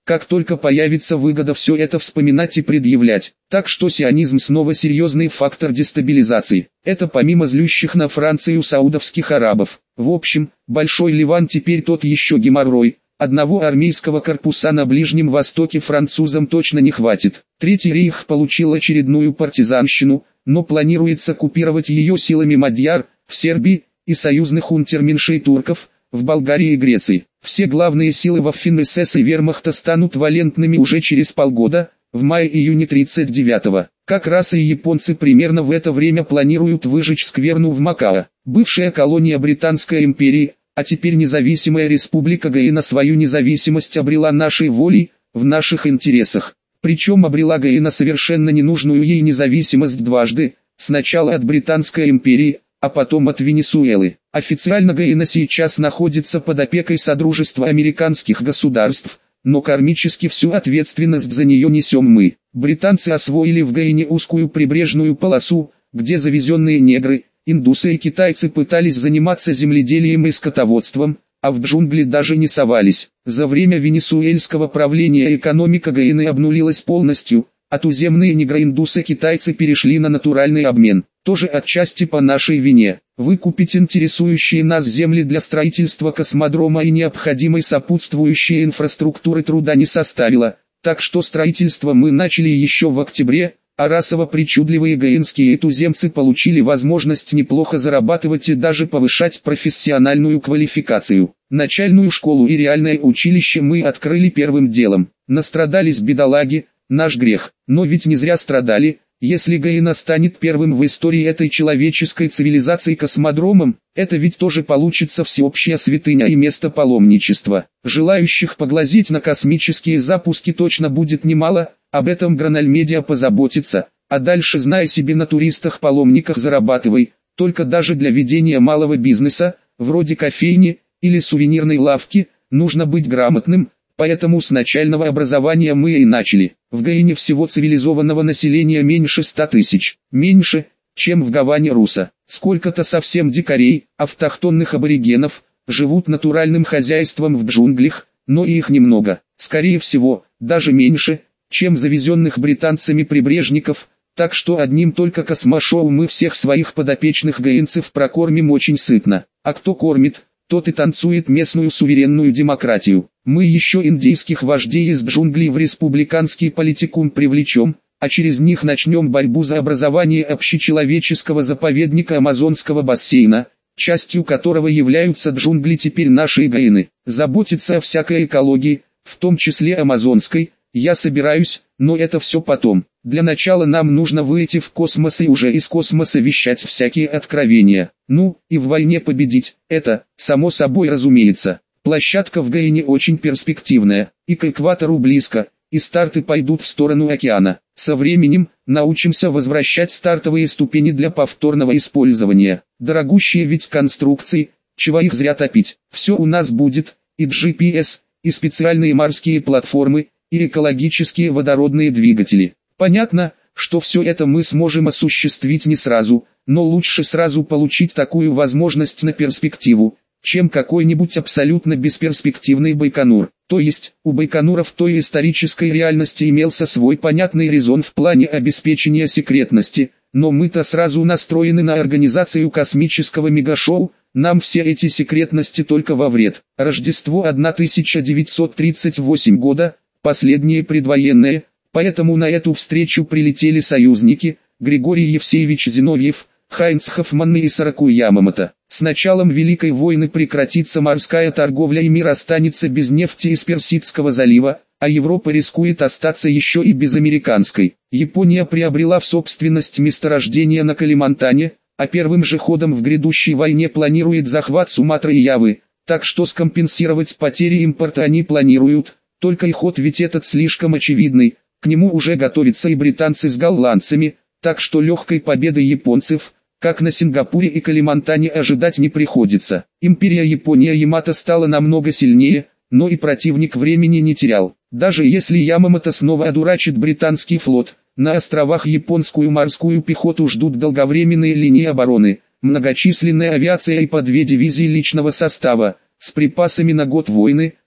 Как только появится выгода, все это вспоминать и предъявлять. Так что сионизм снова серьезный фактор дестабилизации. Это помимо злющих на Францию саудовских арабов. В общем, Большой Ливан теперь тот еще геморрой. Одного армейского корпуса на Ближнем Востоке французам точно не хватит. Третий рейх получил очередную партизанщину, но планируется купировать ее силами мадьяр в Сербии и союзных унтерменшей турков в Болгарии и Греции. Все главные силы Waffen-СС и вермахта станут валентными уже через полгода, в мае-июне 39-го. Как раз и японцы примерно в это время планируют выжечь скверну в Макао. Бывшая колония Британской империи, а теперь независимая республика Гаина свою независимость обрела нашей волей, в наших интересах. Причем обрела Гаина совершенно ненужную ей независимость дважды, сначала от Британской империи, а потом от Венесуэлы. Официально Гаина сейчас находится под опекой Содружества американских государств, но кармически всю ответственность за нее несем мы. Британцы освоили в Гаине узкую прибрежную полосу, где завезенные негры, индусы и китайцы пытались заниматься земледелием и скотоводством, а в джунгли даже не совались. За время венесуэльского правления экономика Гаины обнулилась полностью, а туземные негроиндусы-китайцы перешли на натуральный обмен. Тоже отчасти по нашей вине. Выкупить интересующие нас земли для строительства космодрома и необходимой сопутствующей инфраструктуры труда не составило, так что строительство мы начали еще в октябре, а расово-причудливые гаинские туземцы получили возможность неплохо зарабатывать и даже повышать профессиональную квалификацию. Начальную школу и реальное училище мы открыли первым делом. Настрадались бедолаги, наш грех, но ведь не зря страдали. Если Гаина станет первым в истории этой человеческой цивилизации космодромом, это ведь тоже получится всеобщая святыня и место паломничества. Желающих поглазеть на космические запуски точно будет немало, об этом Гранальмедиа позаботится, а дальше знай себе на туристах-паломниках зарабатывай, только даже для ведения малого бизнеса, вроде кофейни или сувенирной лавки, нужно быть грамотным. Поэтому с начального образования мы и начали. В Гаине всего цивилизованного населения меньше 100 тысяч. Меньше, чем в Гаване Руса. Сколько-то совсем дикарей, автохтонных аборигенов, живут натуральным хозяйством в джунглях, но и их немного. Скорее всего, даже меньше, чем завезенных британцами прибрежников. Так что одним только космошоу мы всех своих подопечных гаинцев прокормим очень сытно. А кто кормит, тот и танцует местную суверенную демократию. Мы еще индейских вождей из джунглей в республиканский политикум привлечем, а через них начнем борьбу за образование общечеловеческого заповедника Амазонского бассейна, частью которого являются джунгли теперь нашей Гаины. Заботиться о всякой экологии, в том числе амазонской, я собираюсь, но это все потом. Для начала нам нужно выйти в космос и уже из космоса вещать всякие откровения. Ну, и в войне победить, это, само собой разумеется. Площадка в Гаине очень перспективная, и к экватору близко, и старты пойдут в сторону океана. Со временем, научимся возвращать стартовые ступени для повторного использования. Дорогущие ведь конструкции, чего их зря топить. Все у нас будет, и GPS, и специальные морские платформы, и экологические водородные двигатели. Понятно, что все это мы сможем осуществить не сразу, но лучше сразу получить такую возможность на перспективу, чем какой-нибудь абсолютно бесперспективный Байконур. То есть, у Байконура в той исторической реальности имелся свой понятный резон в плане обеспечения секретности, но мы-то сразу настроены на организацию космического мегашоу, нам все эти секретности только во вред. Рождество 1938 года, последнее предвоенное, поэтому на эту встречу прилетели союзники, Григорий Евсеевич Зиновьев, Хайнц Хоффман и Сараку Ямамото. С началом Великой войны прекратится морская торговля и мир останется без нефти из Персидского залива, а Европа рискует остаться еще и без американской. Япония приобрела в собственность месторождения на Калимантане, а первым же ходом в грядущей войне планирует захват Суматры и Явы, так что скомпенсировать потери импорта они планируют, только и ход ведь этот слишком очевидный, к нему уже готовятся и британцы с голландцами, так что легкой победы японцев, как на Сингапуре и Калимантане, ожидать не приходится. Империя Япония Ямато стала намного сильнее, но и противник времени не терял. Даже если Ямамото снова одурачит британский флот, на островах японскую морскую пехоту ждут долговременные линии обороны, многочисленная авиация и по 2 дивизии личного состава, с припасами на год войны,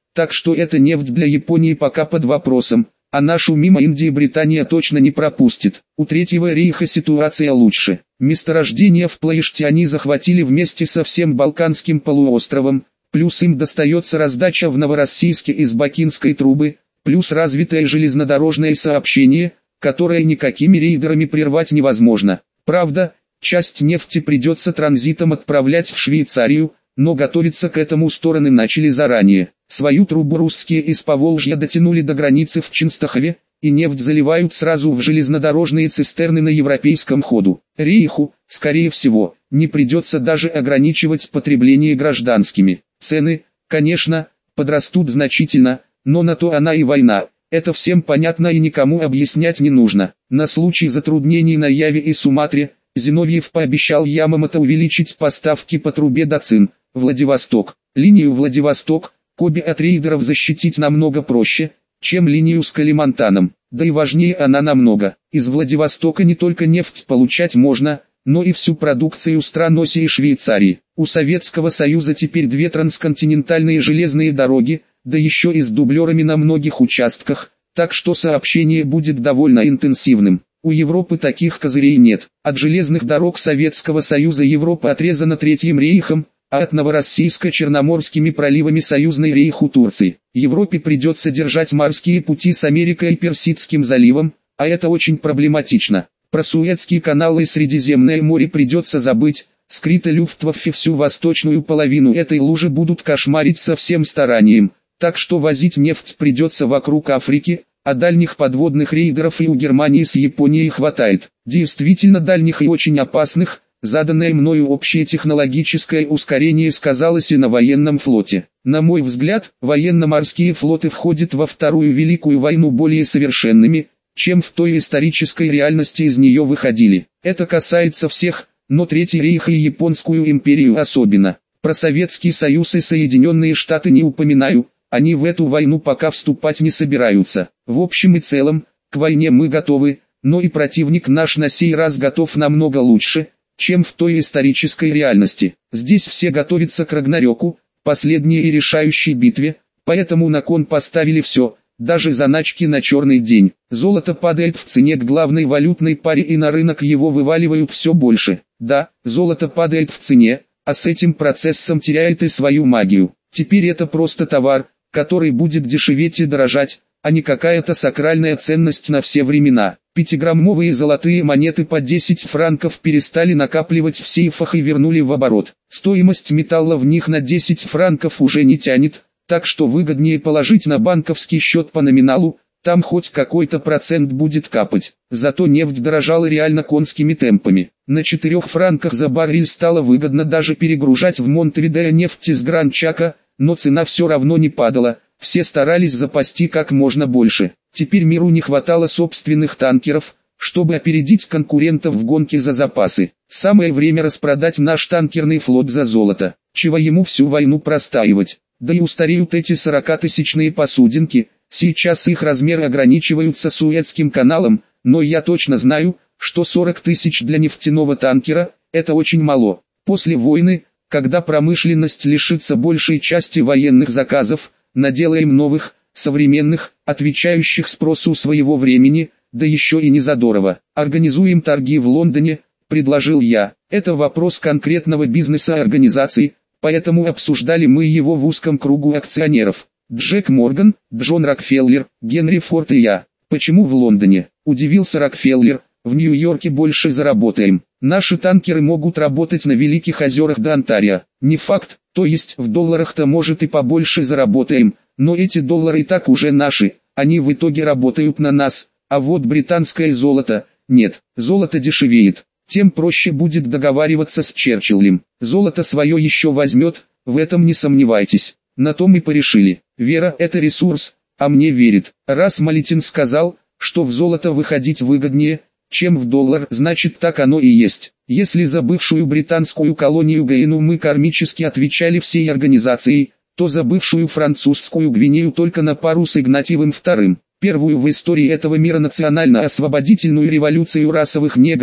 так что эта нефть для Японии пока под вопросом, а нашу мимо Индии Британия точно не пропустит. У Третьего рейха ситуация лучше. Месторождение в Плоеште они захватили вместе со всем Балканским полуостровом, плюс им достается раздача в Новороссийске из Бакинской трубы, плюс развитое железнодорожное сообщение, которое никакими рейдерами прервать невозможно. Правда, часть нефти придется транзитом отправлять в Швейцарию, но готовиться к этому стороны начали заранее. Свою трубу русские из Поволжья дотянули до границы в Ченстахове, и нефть заливают сразу в железнодорожные цистерны на европейском ходу. Рейху, скорее всего, не придется даже ограничивать потребление гражданскими. Цены, конечно, подрастут значительно, но на то она и война. Это всем понятно и никому объяснять не нужно. На случай затруднений на Яве и Суматре, Зиновьев пообещал Ямамото увеличить поставки по трубе до Цин, Владивосток. Линию Владивосток-Коби от рейдеров защитить намного проще, чем линию с Калимантаном. Да и важнее она намного. Из Владивостока не только нефть получать можно, но и всю продукцию стран Оси и Швейцарии. У Советского Союза теперь 2 трансконтинентальные железные дороги, да еще и с дублерами на многих участках, так что сообщение будет довольно интенсивным. У Европы таких козырей нет. От железных дорог Советского Союза Европа отрезана Третьим рейхом, а от Новороссийска Черноморскими проливами союзной рейху Турции. Европе придется держать морские пути с Америкой и Персидским заливом, а это очень проблематично. Про Суэцкий канал и Средиземное море придется забыть, скрыто Люфтваффе всю восточную половину этой лужи будут кошмарить со всем старанием, так что возить нефть придется вокруг Африки, а дальних подводных рейдеров и у Германии с Японией хватает. Действительно дальних и очень опасных. Заданное мною общее технологическое ускорение сказалось и на военном флоте. На мой взгляд, военно-морские флоты входят во Вторую Великую войну более совершенными, чем в той исторической реальности из нее выходили. Это касается всех, но Третий рейх и Японскую империю особенно. Про Советский Союз и Соединенные Штаты не упоминаю, они в эту войну пока вступать не собираются. В общем и целом, к войне мы готовы, но и противник наш на сей раз готов намного лучше, чем в той исторической реальности. Здесь все готовятся к Рагнарёку, последней и решающей битве, поэтому на кон поставили все, даже заначки на черный день. Золото падает в цене к главной валютной паре и на рынок его вываливают все больше. Да, золото падает в цене, а с этим процессом теряет и свою магию. Теперь это просто товар, который будет дешеветь и дорожать, а не какая-то сакральная ценность на все времена. 5-граммовые золотые монеты по 10 франков перестали накапливать в сейфах и вернули в оборот. Стоимость металла в них на 10 франков уже не тянет, так что выгоднее положить на банковский счет по номиналу, там хоть какой-то процент будет капать. Зато нефть дорожала реально конскими темпами. На 4 франках за баррель стало выгодно даже перегружать в Монтевидео нефть из Гранд-Чака, но цена все равно не падала, все старались запасти как можно больше. Теперь миру не хватало собственных танкеров, чтобы опередить конкурентов в гонке за запасы. Самое время распродать наш танкерный флот за золото, чего ему всю войну простаивать. Да и устареют эти 40-тысячные посудинки, сейчас их размеры ограничиваются Суэцким каналом, но я точно знаю, что 40 тысяч для нефтяного танкера – это очень мало. После войны, когда промышленность лишится большей части военных заказов, наделаем новых, современных, отвечающих спросу своего времени, да еще и не задорого. Организуем торги в Лондоне, предложил я. Это вопрос конкретного бизнеса организации, поэтому обсуждали мы его в узком кругу акционеров. Джек Морган, Джон Рокфеллер, Генри Форд и я. Почему в Лондоне? Удивился Рокфеллер. В Нью-Йорке больше заработаем. Наши танкеры могут работать на Великих озерах до Онтарио. Не факт, то есть в долларах-то может и побольше заработаем, но эти доллары и так уже наши, они в итоге работают на нас, а вот британское золото, нет, золото дешевеет. Тем проще будет договариваться с Черчиллем. Золото свое еще возьмет, в этом не сомневайтесь. На то мы порешили. Вера – это ресурс, а мне верит. Раз Малетин сказал, что в золото выходить выгоднее, чем в доллар, значит так оно и есть. Если за бывшую британскую колонию Гаину мы кармически отвечали всей организацией, то за бывшую французскую Гвинею только на пару с Игнатьевым II. Первую в истории этого мира национально-освободительную революцию расовых негров,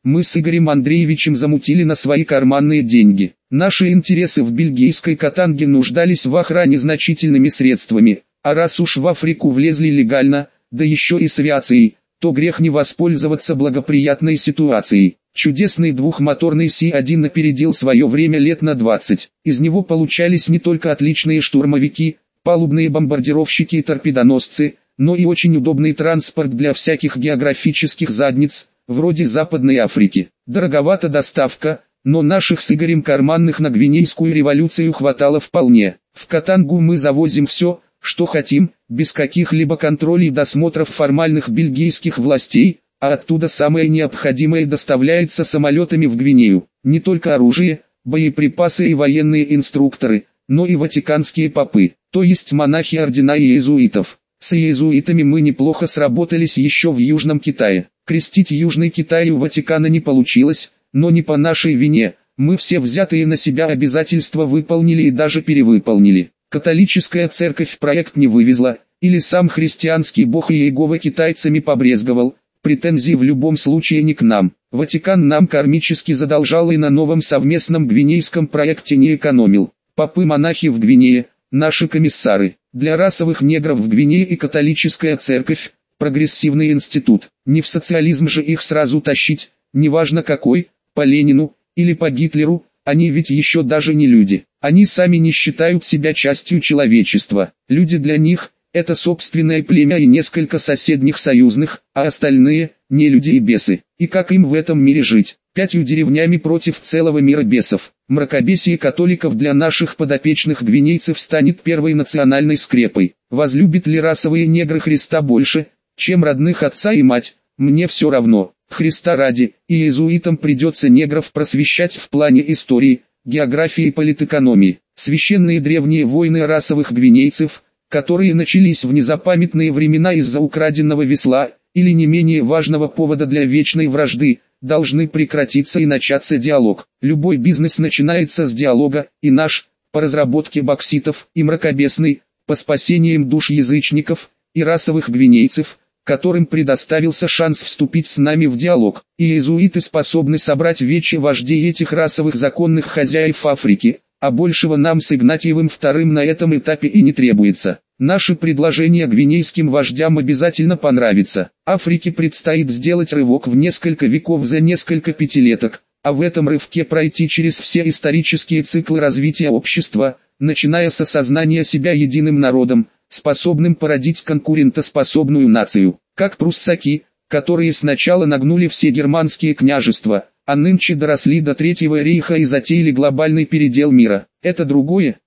мы с Игорем Андреевичем замутили на свои карманные деньги. Наши интересы в бельгийской Катанге нуждались в охране значительными средствами, а раз уж в Африку влезли легально, да еще и с авиацией, то грех не воспользоваться благоприятной ситуацией. Чудесный двухмоторный Си-1 опередил свое время лет на 20. Из него получались не только отличные штурмовики, палубные бомбардировщики и торпедоносцы, но и очень удобный транспорт для всяких географических задниц, вроде Западной Африки. Дороговата доставка, но наших с Игорем карманных на Гвинейскую революцию хватало вполне. В Катангу мы завозим все, что хотим, без каких-либо контролей и досмотров формальных бельгийских властей, а оттуда самое необходимое доставляется самолетами в Гвинею. Не только оружие, боеприпасы и военные инструкторы, но и ватиканские попы, то есть монахи ордена иезуитов. С иезуитами мы неплохо сработались еще в Южном Китае. Крестить Южный Китай у Ватикана не получилось, но не по нашей вине, мы все взятые на себя обязательства выполнили и даже перевыполнили. Католическая церковь проект не вывезла, или сам христианский бог Иегова китайцами побрезговал, претензии в любом случае не к нам. Ватикан нам кармически задолжал и на новом совместном гвинейском проекте не экономил. Попы-монахи в Гвинее, наши комиссары. Для расовых негров в Гвинее и католическая церковь, прогрессивный институт. Не в социализм же их сразу тащить, неважно какой, по Ленину или по Гитлеру, они ведь еще даже не люди. Они сами не считают себя частью человечества. Люди для них – это собственное племя и несколько соседних союзных, а остальные – не люди и бесы. И как им в этом мире жить? 5 деревнями против целого мира бесов. Мракобесие католиков для наших подопечных гвинейцев станет первой национальной скрепой. Возлюбят ли расовые негры Христа больше, чем родных отца и мать? Мне все равно. Христа ради, и иезуитам придется негров просвещать в плане истории, географии и политэкономии. Священные древние войны расовых гвинейцев, которые начались в незапамятные времена из-за украденного весла, или не менее важного повода для вечной вражды, должны прекратиться и начаться диалог. Любой бизнес начинается с диалога, и наш, по разработке бокситов, и мракобесный, по спасениям душ язычников, и расовых гвинейцев, которым предоставился шанс вступить с нами в диалог. И иезуиты способны собрать вече вождей этих расовых законных хозяев Африки, а большего нам с Игнатьевым II на этом этапе и не требуется. Наши предложения гвинейским вождям обязательно понравятся. Африке предстоит сделать рывок в несколько веков за несколько пятилеток, а в этом рывке пройти через все исторические циклы развития общества, начиная с осознания себя единым народом, способным породить конкурентоспособную нацию, как пруссаки, которые сначала нагнули все германские княжества, а нынче доросли до Третьего рейха и затеяли глобальный передел мира. Это другое,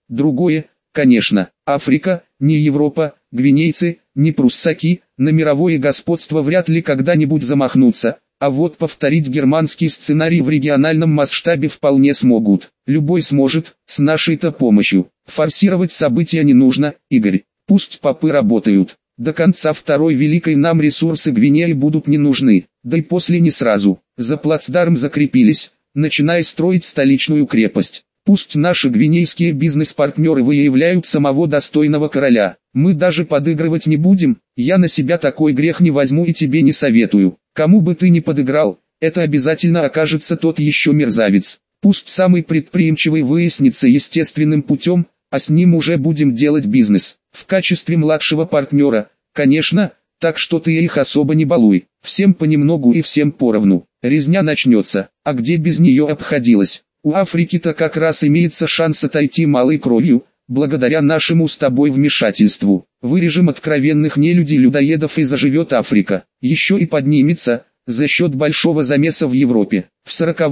конечно. Африка, не Европа, гвинейцы, не пруссаки, на мировое господство вряд ли когда-нибудь замахнутся, а вот повторить германский сценарий в региональном масштабе вполне смогут. Любой сможет, с нашей-то помощью. Форсировать события не нужно, Игорь. Пусть попы работают. До конца Второй Великой нам ресурсы Гвинеи будут не нужны, да и после не сразу. За плацдарм закрепились, начиная строить столичную крепость. Пусть наши гвинейские бизнес-партнеры выявляют самого достойного короля. Мы даже подыгрывать не будем, я на себя такой грех не возьму и тебе не советую. Кому бы ты ни подыграл, это обязательно окажется тот еще мерзавец. Пусть самый предприимчивый выяснится естественным путем, а с ним уже будем делать бизнес. В качестве младшего партнера, конечно, так что ты их особо не балуй. Всем понемногу и всем поровну. Резня начнется, а где без нее обходилось? У Африки-то как раз имеется шанс отойти малой кровью, благодаря нашему с тобой вмешательству. Вырежем откровенных нелюдей-людоедов и заживет Африка. Еще и поднимется, за счет большого замеса в Европе. В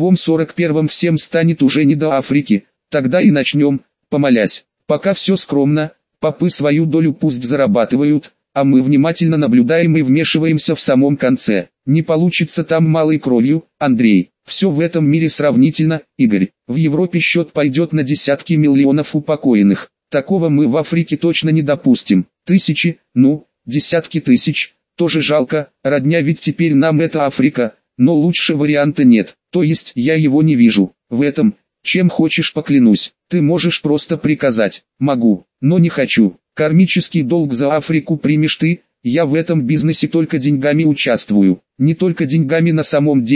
40-41 всем станет уже не до Африки, тогда и начнем, помолясь. Пока все скромно, попы свою долю пусть зарабатывают, а мы внимательно наблюдаем и вмешиваемся в самом конце. Не получится там малой кровью, Андрей. Все в этом мире сравнительно, Игорь. В Европе счет пойдет на десятки миллионов упокоенных. Такого мы в Африке точно не допустим. Тысячи, десятки тысяч. Тоже жалко, родня, ведь теперь нам это Африка, но лучше варианта нет. То есть я его не вижу. В этом, чем хочешь поклянусь. Ты можешь просто приказать. Могу, но не хочу. Кармический долг за Африку примешь ты. Я в этом бизнесе только деньгами участвую. Не только деньгами на самом деле,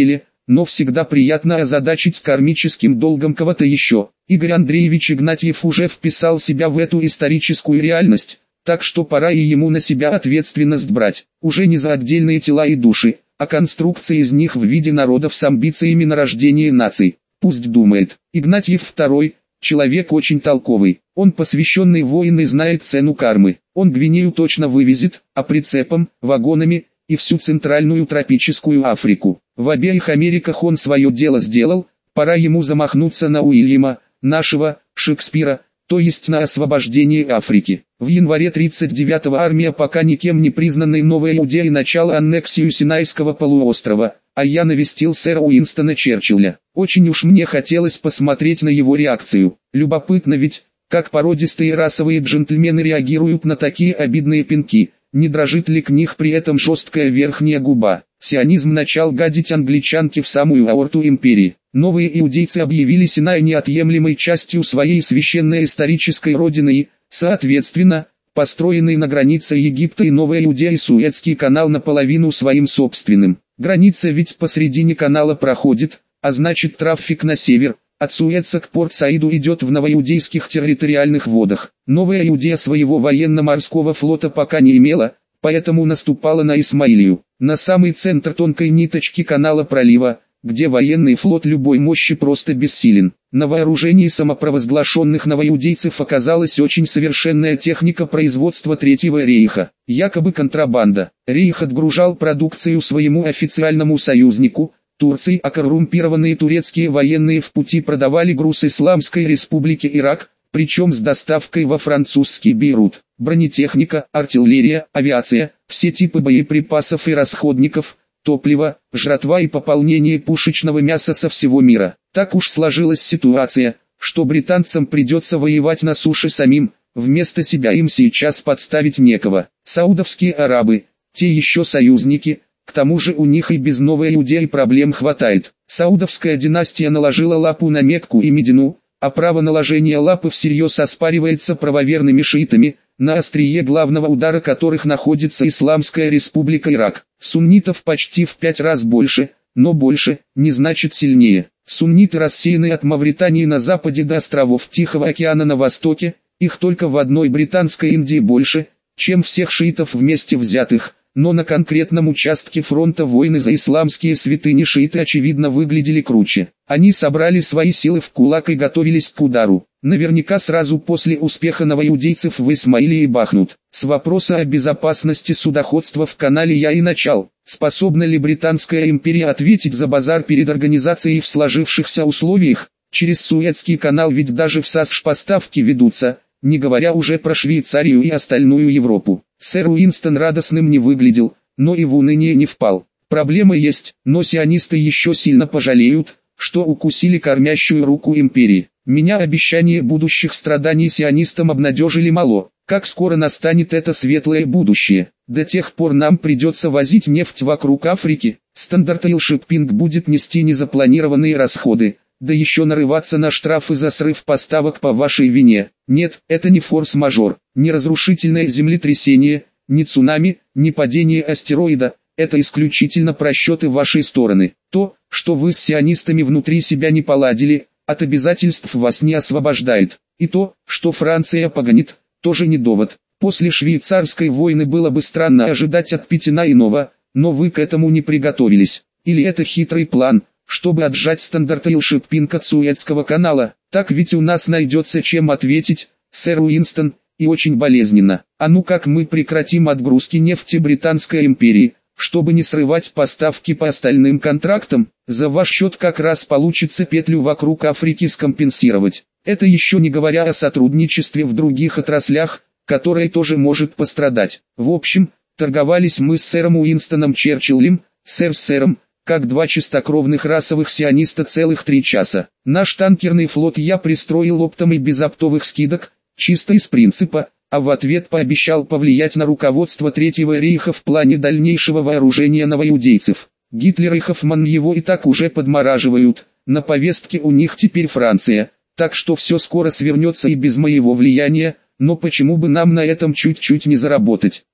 но всегда приятно озадачить кармическим долгом кого-то еще. Игорь Андреевич Игнатьев уже вписал себя в эту историческую реальность, так что пора и ему на себя ответственность брать, уже не за отдельные тела и души, а конструкции из них в виде народов с амбициями на рождение наций. Пусть думает. Игнатьев II – человек очень толковый, он посвященный воин и знает цену кармы. Он Гвинею точно вывезет, а прицепом, вагонами и всю центральную тропическую Африку. В обеих Америках он свое дело сделал, пора ему замахнуться на Уильяма, нашего, Шекспира, то есть на освобождение Африки. В январе 39-го армия пока никем не признанной Новой Иудеи начала аннексию Синайского полуострова, а я навестил сэра Уинстона Черчилля. Очень уж мне хотелось посмотреть на его реакцию. Любопытно ведь, как породистые расовые джентльмены реагируют на такие обидные пинки, не дрожит ли к них при этом жесткая верхняя губа. Сионизм начал гадить англичанке в самую аорту империи. Новые иудейцы объявили Синай неотъемлемой частью своей священной исторической родины и, соответственно, построенный на границе Египта и Новой Иудеи Суэцкий канал наполовину своим собственным. Граница ведь посредине канала проходит, а значит трафик на север, от Суэца к Порт-Саиду идет в новоиудейских территориальных водах. Новая Иудея своего военно-морского флота пока не имела, поэтому наступала на Исмаилию, на самый центр тонкой ниточки канала пролива, где военный флот любой мощи просто бессилен. На вооружении самопровозглашенных новоиудейцев оказалась очень совершенная техника производства Третьего рейха, якобы контрабанда. Рейх отгружал продукцию своему официальному союзнику, Турции, а коррумпированные турецкие военные в пути продавали груз Исламской республике Ирак, причем с доставкой во французский Бейрут. Бронетехника, артиллерия, авиация, все типы боеприпасов и расходников, топливо, жратва и пополнение пушечного мяса со всего мира. Так уж сложилась ситуация, что британцам придется воевать на суше самим, вместо себя им сейчас подставить некого. Саудовские арабы, те еще союзники, к тому же у них и без Новой Иудеи проблем хватает. Саудовская династия наложила лапу на Мекку и Медину, а право наложения лапы всерьез оспаривается правоверными шиитами, на острие главного удара которых находится Исламская республика Ирак. Суннитов почти в 5 раз больше, но больше не значит сильнее. Сунниты рассеяны от Мавритании на западе до островов Тихого океана на востоке, их только в одной британской Индии больше, чем всех шиитов вместе взятых. Но на конкретном участке фронта войны за исламские святыни шииты очевидно выглядели круче. Они собрали свои силы в кулак и готовились к удару. Наверняка сразу после успеха новоиудейцев в Исмаилии бахнут. С вопроса о безопасности судоходства в канале я и начал. Способна ли Британская империя ответить за базар перед организацией в сложившихся условиях? Через Суэцкий канал ведь даже в САСШ поставки ведутся, не говоря уже про Швейцарию и остальную Европу. Сэр Уинстон радостным не выглядел, но и в уныние не впал. Проблемы есть, но сионисты еще сильно пожалеют, что укусили кормящую руку империи. Меня обещания будущих страданий сионистам обнадежили мало. Как скоро настанет это светлое будущее? До тех пор нам придется возить нефть вокруг Африки. Стандарт Ойл Шиппинг будет нести незапланированные расходы, да еще нарываться на штрафы за срыв поставок по вашей вине. Нет, это не форс-мажор, не разрушительное землетрясение, не цунами, не падение астероида, это исключительно просчеты вашей стороны. То, что вы с сионистами внутри себя не поладили, от обязательств вас не освобождает. И то, что Франция погонит, тоже не довод. После швейцарской войны было бы странно ожидать от Петина иного, но вы к этому не приготовились. Или это хитрый план, чтобы отжать Стандарт Ойл Шиппинг от Суэцкого канала? Так ведь у нас найдется чем ответить, сэр Уинстон, и очень болезненно. А ну как мы прекратим отгрузки нефти Британской империи, чтобы не срывать поставки по остальным контрактам? За ваш счет как раз получится петлю вокруг Африки скомпенсировать. Это еще не говоря о сотрудничестве в других отраслях, которое тоже может пострадать. В общем, торговались мы с сэром Уинстоном Черчиллем, сэр с сэром, как два чистокровных расовых сиониста целых 3 часа. Наш танкерный флот я пристроил оптом и без оптовых скидок, чисто из принципа, а в ответ пообещал повлиять на руководство Третьего рейха в плане дальнейшего вооружения новоиудейцев. Гитлер и Хоффман его и так уже подмораживают, на повестке у них теперь Франция, так что все скоро свернется и без моего влияния, но почему бы нам на этом чуть-чуть не заработать?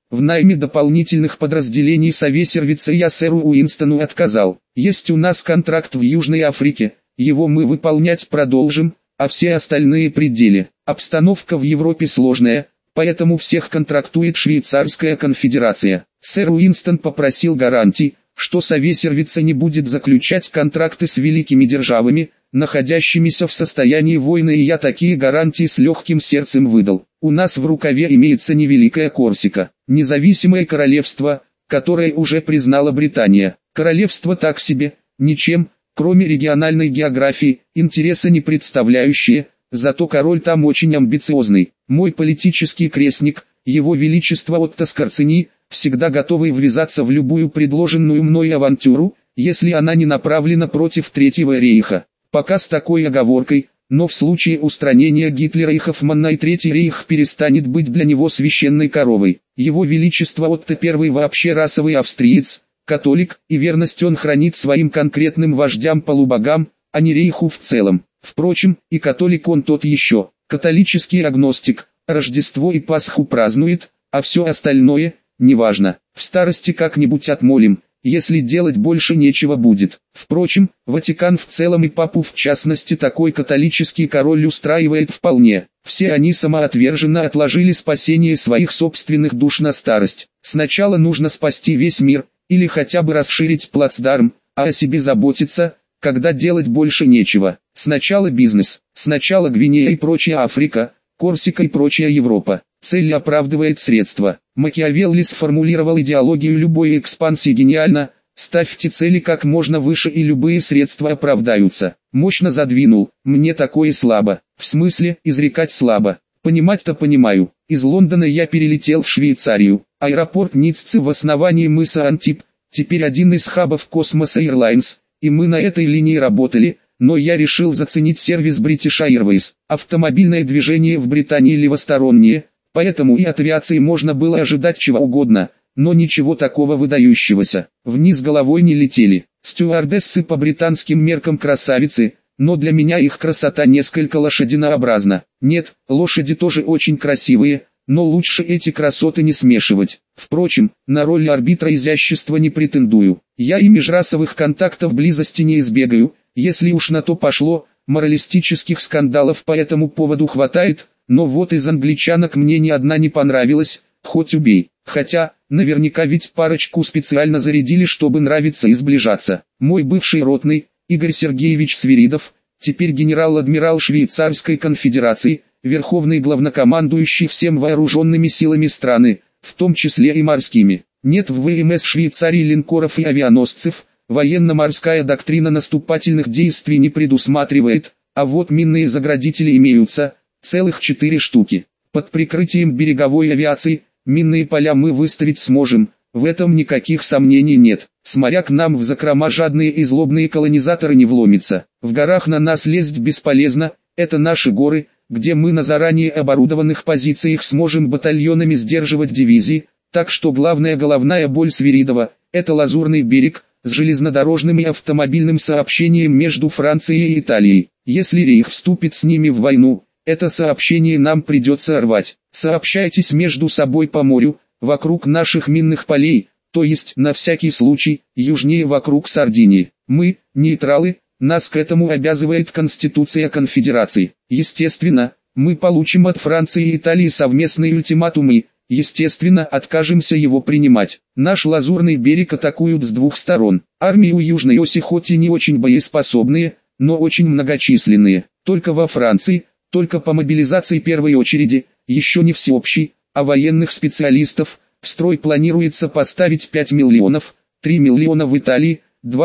В найме дополнительных подразделений Совесервица я сэру Уинстону отказал. Есть у нас контракт в Южной Африке, его мы выполнять продолжим, а все остальные пределы. Обстановка в Европе сложная, поэтому всех контрактует Швейцарская конфедерация. Сэр Уинстон попросил гарантий, что Совесервица не будет заключать контракты с великими державами, находящимися в состоянии войны, и я такие гарантии с легким сердцем выдал. У нас в рукаве имеется невеликая Корсика, независимое королевство, которое уже признала Британия. Королевство так себе, ничем, кроме региональной географии, интереса не представляющее, зато король там очень амбициозный. Мой политический крестник, его величество Отто Скорцени, всегда готовый ввязаться в любую предложенную мной авантюру, если она не направлена против Третьего рейха. Пока с такой оговоркой, но в случае устранения Гитлера и Хоффмана и Третий рейх перестанет быть для него священной коровой. Его величество Отто I вообще расовый австриец, католик, и верность он хранит своим конкретным вождям-полубогам, а не рейху в целом. Впрочем, и католик он тот еще, католический агностик, Рождество и Пасху празднует, а все остальное, неважно, в старости как-нибудь отмолим, если делать больше нечего будет. Впрочем, Ватикан в целом и папу в частности такой католический король устраивает вполне. Все они самоотверженно отложили спасение своих собственных душ на старость. Сначала нужно спасти весь мир, или хотя бы расширить плацдарм, а о себе заботиться, когда делать больше нечего. Сначала бизнес, сначала Гвинея и прочая Африка, Корсика и прочая Европа. Цель оправдывает средства. Макиавелли сформулировал идеологию любой экспансии гениально: ставьте цели как можно выше и любые средства оправдаются. Мощно задвинул, мне такое слабо. В смысле, изрекать слабо. Понимать-то понимаю. Из Лондона я перелетел в Швейцарию. Аэропорт Ниццы в основании мыса Антиб, теперь один из хабов Космоса Airlines, и мы на этой линии работали, но я решил заценить сервис British Airways. Автомобильное движение в Британии левостороннее, поэтому и от авиации можно было ожидать чего угодно, но ничего такого выдающегося. Вниз головой не летели. Стюардессы по британским меркам красавицы, но для меня их красота несколько лошадинообразна. Нет, лошади тоже очень красивые, но лучше эти красоты не смешивать. Впрочем, на роль арбитра изящества не претендую. Я и межрасовых контактов близости не избегаю, если уж на то пошло, моралистических скандалов по этому поводу хватает, но вот из англичанок мне ни одна не понравилась, хоть убей. Хотя, наверняка ведь парочку специально зарядили, чтобы нравиться и сближаться. Мой бывший ротный, Игорь Сергеевич Свиридов, теперь генерал-адмирал Швейцарской конфедерации, верховный главнокомандующий всем вооруженными силами страны, в том числе и морскими. Нет в ВМС Швейцарии линкоров и авианосцев, военно-морская доктрина наступательных действий не предусматривает, а вот минные заградители имеются, целых 4 штуки. Под прикрытием береговой авиации, минные поля мы выставить сможем, в этом никаких сомнений нет. С моря к нам в закрома жадные и злобные колонизаторы не вломятся. В горах на нас лезть бесполезно, это наши горы, где мы на заранее оборудованных позициях сможем батальонами сдерживать дивизии, так что главная головная боль Свиридова – это Лазурный берег, с железнодорожным и автомобильным сообщением между Францией и Италией. Если Рейх вступит с ними в войну, это сообщение нам придется рвать. Сообщайтесь между собой по морю, вокруг наших минных полей, то есть, на всякий случай, южнее вокруг Сардинии. Мы, нейтралы, нас к этому обязывает Конституция Конфедерации. Естественно, мы получим от Франции и Италии совместные ультиматумы, естественно, откажемся его принимать. Наш Лазурный берег атакуют с двух сторон. Армии у Южной оси хоть и не очень боеспособные, но очень многочисленные. Только во Франции, только по мобилизации первой очереди, еще не всеобщей, а военных специалистов, в строй планируется поставить 5 миллионов, 3 миллиона в Италии,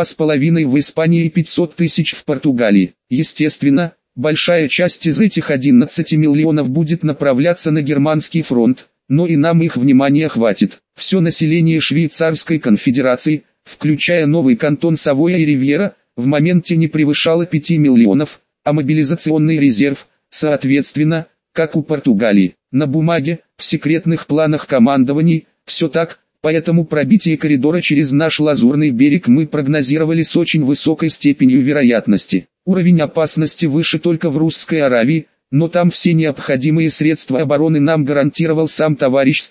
2,5 в Испании и 500 тысяч в Португалии. Естественно, большая часть из этих 11 миллионов будет направляться на германский фронт, но и нам их внимания хватит. Все население Швейцарской конфедерации, включая новый кантон Савойя и Ривьера, в моменте не превышало 5 миллионов, а мобилизационный резерв, соответственно, как у Португалии. На бумаге, в секретных планах командований, все так, поэтому пробитие коридора через наш Лазурный берег мы прогнозировали с очень высокой степенью вероятности. Уровень опасности выше только в Русской Аравии, но там все необходимые средства обороны нам гарантировал сам товарищ Сталин.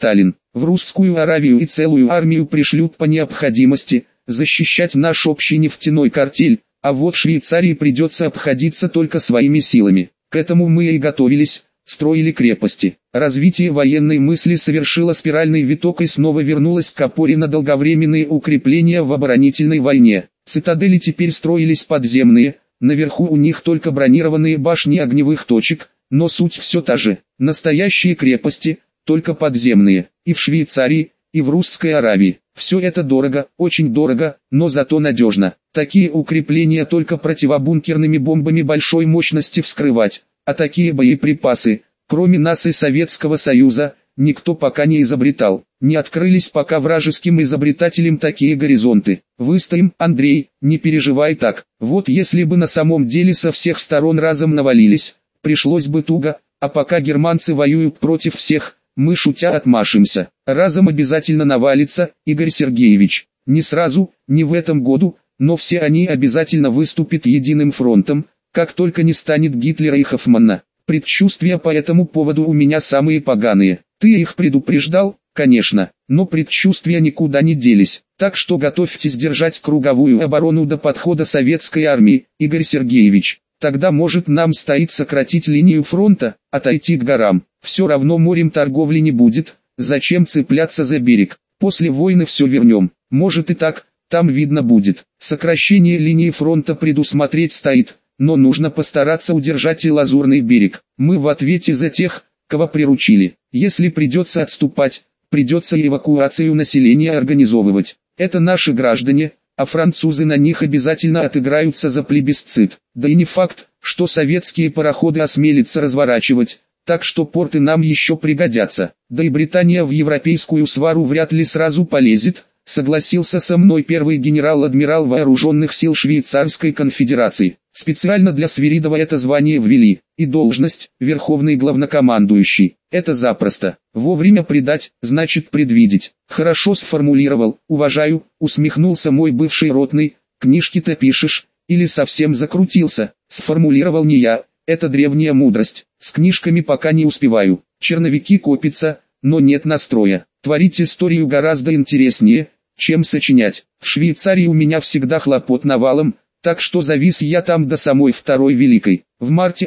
В Русскую Аравию и целую армию пришлют по необходимости, защищать наш общий нефтяной картель, а вот Швейцарии придется обходиться только своими силами. К этому мы и готовились, строили крепости. Развитие военной мысли совершило спиральный виток и снова вернулось к опоре на долговременные укрепления в оборонительной войне. Цитадели теперь строились подземные, наверху у них только бронированные башни огневых точек, но суть все та же. Настоящие крепости, только подземные, и в Швейцарии, и в Русской Аравии. Все это дорого, очень дорого, но зато надежно. Такие укрепления только противобункерными бомбами большой мощности вскрывать, а такие боеприпасы, кроме нас и Советского Союза, никто пока не изобретал. Не открылись пока вражеским изобретателям такие горизонты. Выстоим, Андрей, не переживай так. Вот если бы на самом деле со всех сторон разом навалились, пришлось бы туго, а пока германцы воюют против всех, мы шутя отмашемся. Разом обязательно навалится, Игорь Сергеевич. Не сразу, не в этом году, но все они обязательно выступят единым фронтом, как только не станет Гитлера и Хоффмана. Предчувствия по этому поводу у меня самые поганые. Ты их предупреждал, конечно, но предчувствия никуда не делись. Так что готовьтесь держать круговую оборону до подхода советской армии, Игорь Сергеевич. Тогда может нам стоит сократить линию фронта, отойти к горам. Все равно морем торговли не будет, зачем цепляться за берег. После войны все вернем. Может и так, там видно будет. Сокращение линии фронта предусмотреть стоит, но нужно постараться удержать и Лазурный берег. Мы в ответе за тех, кого приручили. Если придется отступать, придется эвакуацию населения организовывать. Это наши граждане, а французы на них обязательно отыграются за плебисцит. Да и не факт, что советские пароходы осмелятся разворачивать, так что порты нам еще пригодятся. Да и Британия в европейскую свару вряд ли сразу полезет, согласился со мной первый генерал-адмирал вооруженных сил Швейцарской конфедерации. Специально для Свиридова это звание ввели, и должность, верховный главнокомандующий. Это запросто. Вовремя предать, значит предвидеть. Хорошо сформулировал, уважаю, усмехнулся мой бывший ротный. Книжки-то пишешь, или совсем закрутился? Сформулировал не я, это древняя мудрость. С книжками пока не успеваю. Черновики копятся, но нет настроя. Творить историю гораздо интереснее, чем сочинять. В Швейцарии у меня всегда хлопот навалом, так что завис я там до самой Второй Великой. В марте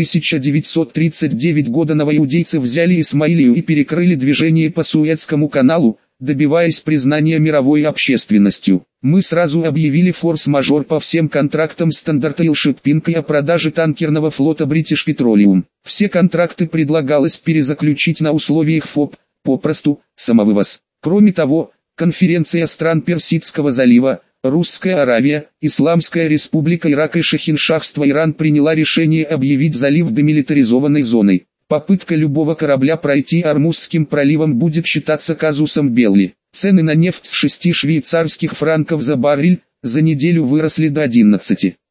1939 года новоиудейцы взяли Исмаилию и перекрыли движение по Суэцкому каналу, добиваясь признания мировой общественностью. Мы сразу объявили форс-мажор по всем контрактам Standard Oil Shipping и о продаже танкерного флота British Petroleum. Все контракты предлагалось перезаключить на условиях ФОП, попросту, самовывоз. Кроме того, конференция стран Персидского залива, Русская Аравия, Исламская Республика Ирак и Шахиншахство Иран приняла решение объявить залив демилитаризованной зоной. Попытка любого корабля пройти Ормузским проливом будет считаться казусом белли. Цены на нефть с 6 швейцарских франков за баррель за неделю выросли до 11.